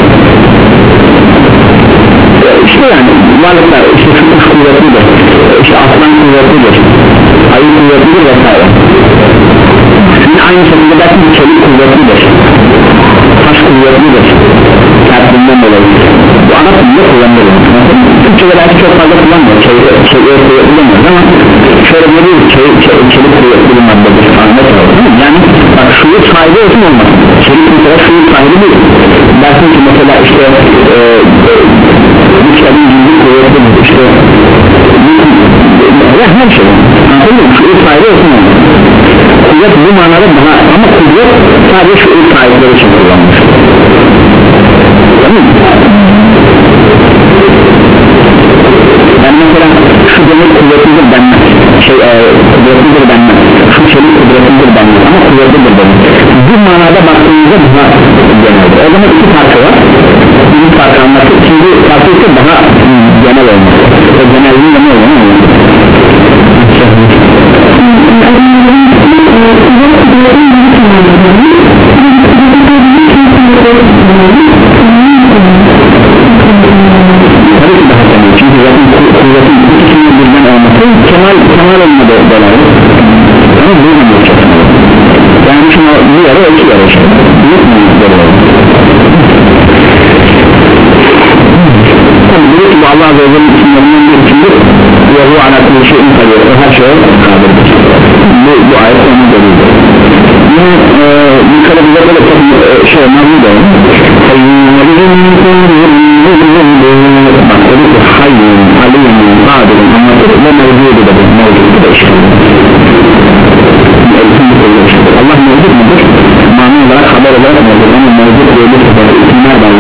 İşte yani varlıklar işte şu kuş kuvvetlidir, işte aslan kuvvetlidir, ayı kuvvetlidir vesaire. Şimdi aynı şekilde dersiniz çelik kuvvetlidir, taş kuvvetlidir, tersinden dolayı. Bu ana dilde kullanılır. Türkçe'de belki çok fazla kullanmıyor, çelik kuvvetli kullanmıyoruz ama şöyle görüyoruz, çelik, çelik, çelik kuvvetli bir maddedir anlat olalım. Yani bak şuur sahibi olsun olmasın, çelik mesela şuur sahibi değil. Dersin ki mesela işte e, bu kitabın cildi kuvvetlidir, işte ya her şey anladın mı? Şuur sahibi olsun olmasın. Kuvvet bu manada daha ama kuvvet sadece şuur sahipleri için kullanmış. Tamam mı? Yani mesela şu demir kuvvetlidir denmez, şey e, kuvvetlidir denmez, şu çelik kuvvetlidir denmez ama kuvvetlidir denmez. Bu manada baktığımızda daha geneldir. O zaman iki farkı var. Bir farkı anlatıyor. Şimdi farkı ise daha genel olması. O genelliğin de ne olduğunu tabii ki daha kemal. Çünkü zaten kuvvetin ikisinin birden olması kemal kemal olmadı dolayı ama bu ne yapacak yani şuna bir yere iki yere işte büyük mü böyle tabi büyük bu Allah Azze ve Celle'nin isimlerinden bir isimdir ve bu alakalı şeyin kadir o her şeye kadirdir bu, bu ayet onun delildir yine e, bir kere bize böyle çok e, şey mazlum da bak dedi ki hayyun aliyyun kadirun anlatır ve mevcudu da bu mevcudu da işte Allah mevcut mudur? Mani olarak haber olarak mevcut ama mevcut diye bir isimler var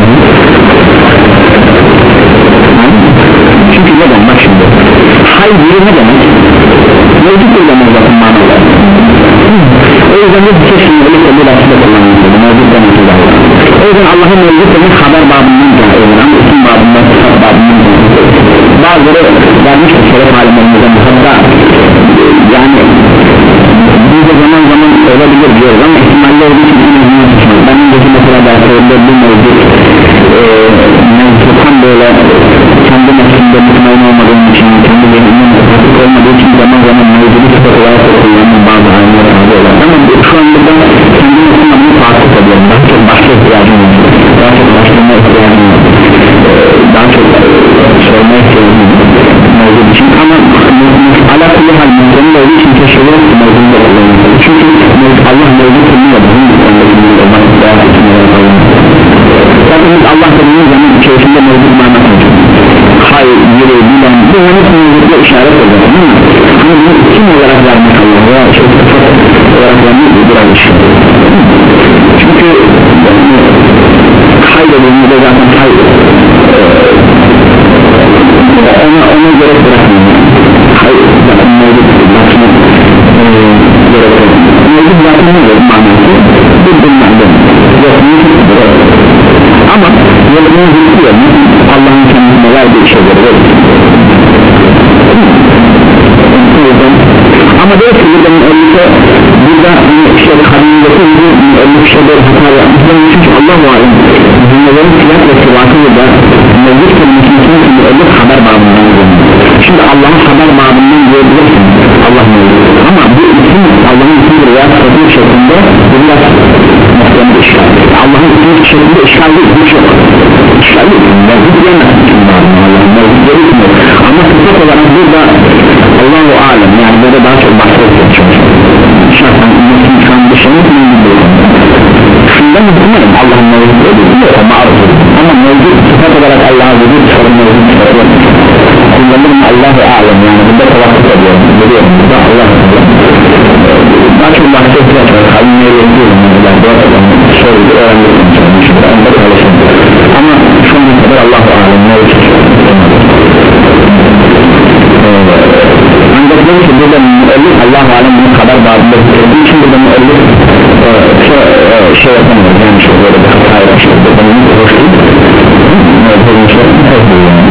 çünkü neden bak şimdi hay biri ne demek? Mevcut değil demek zaten mani olarak o yüzden bir kesin öyle ki bir açıda kullanmıştır mevcut demek o yüzden Allah'ın mevcut demek haber babından olur ama isim babından sıfat babından bazıları vermiştir şeref alimlerimizden hatta yani biz de zaman zaman olabilir diyoruz ama ihtimalle olduğu için inanılmaz tutmak ben önceki mesela derslerinde bu mevcut e, mevcuttan böyle kendi nefsinde mutmain olmadığım için kendi benimle mutmatik olmadığı için zaman zaman mevcudu sıfat olarak kullanılan bazı alimler oluyorlar ama şu an burada kendi nefsimle bunu farklı ediyorum daha çok başka ihtiyacım var daha çok başlama ihtiyacım var daha çok sormaya ihtiyacım var mevcut için ama alakalı hal mevcudun olduğu için teşekkür ettim mevcudunda olmalı çünkü Allah mevcut kılmıyor bunun konusunda olmak daha etmeye falan zaten biz Allah dediğimiz zaman içerisinde mevcut manası hayır, yürü, bilen bu onun mevcutla işaret eder ama bunu kim olarak vermek Allah'a çok sıfat olarak vermek biraz işaret çünkü hay dediğimizde zaten hay ona, ona gerek bırakmıyor hay zaten mevcut bırakmıyor mevcut zaten ne olur manası bir bilmem ama yolunu zıplıyor Allah'ın kendisine verdiği şeyleri ama değil ki burada müellif'e burada işte kadınındaki müellif şeyleri hata yapmışlar çünkü Allah-u Alem cümlelerin silah ve sıvatını da mevcut kelimesinin müellif haber bağımından şimdi Allah'ın haber bağımından diyebilirsin Allah mevcut ama bu isim Allah'ın ismidir veya sıfatı şeklinde bu biraz muhtemel işgal Allah'ın ismi şeklinde işgal değil bu çok işgal değil mevcut diyemezsin Allah'ın mevcut gerekmiyor ama sıfat olarak burada Allah-u Alem yani böyle daha çok bahsediyor şarttan ümmetin şu an dışarı şundan muhtemelen Allah'ın mevcut gerekmiyor ama arzu ama mevcut sıfat olarak Allah'a vücut sıfatı mevcut sıfatı kullanırım Allah-u Alem yani burada tavakkuk ediyorum biliyorum burada Allah-u Alem daha çok bahsediyor kalbine yapıyorum soruyu öğrendim ama şu an kadar Allah-u Alem mevcut ancak ne için burada müellif Allah-u Alem bunun kadar bağımlı bu için burada müellif şey yapamıyor yani şu böyle bir hata yapmıştır bunun hoş değil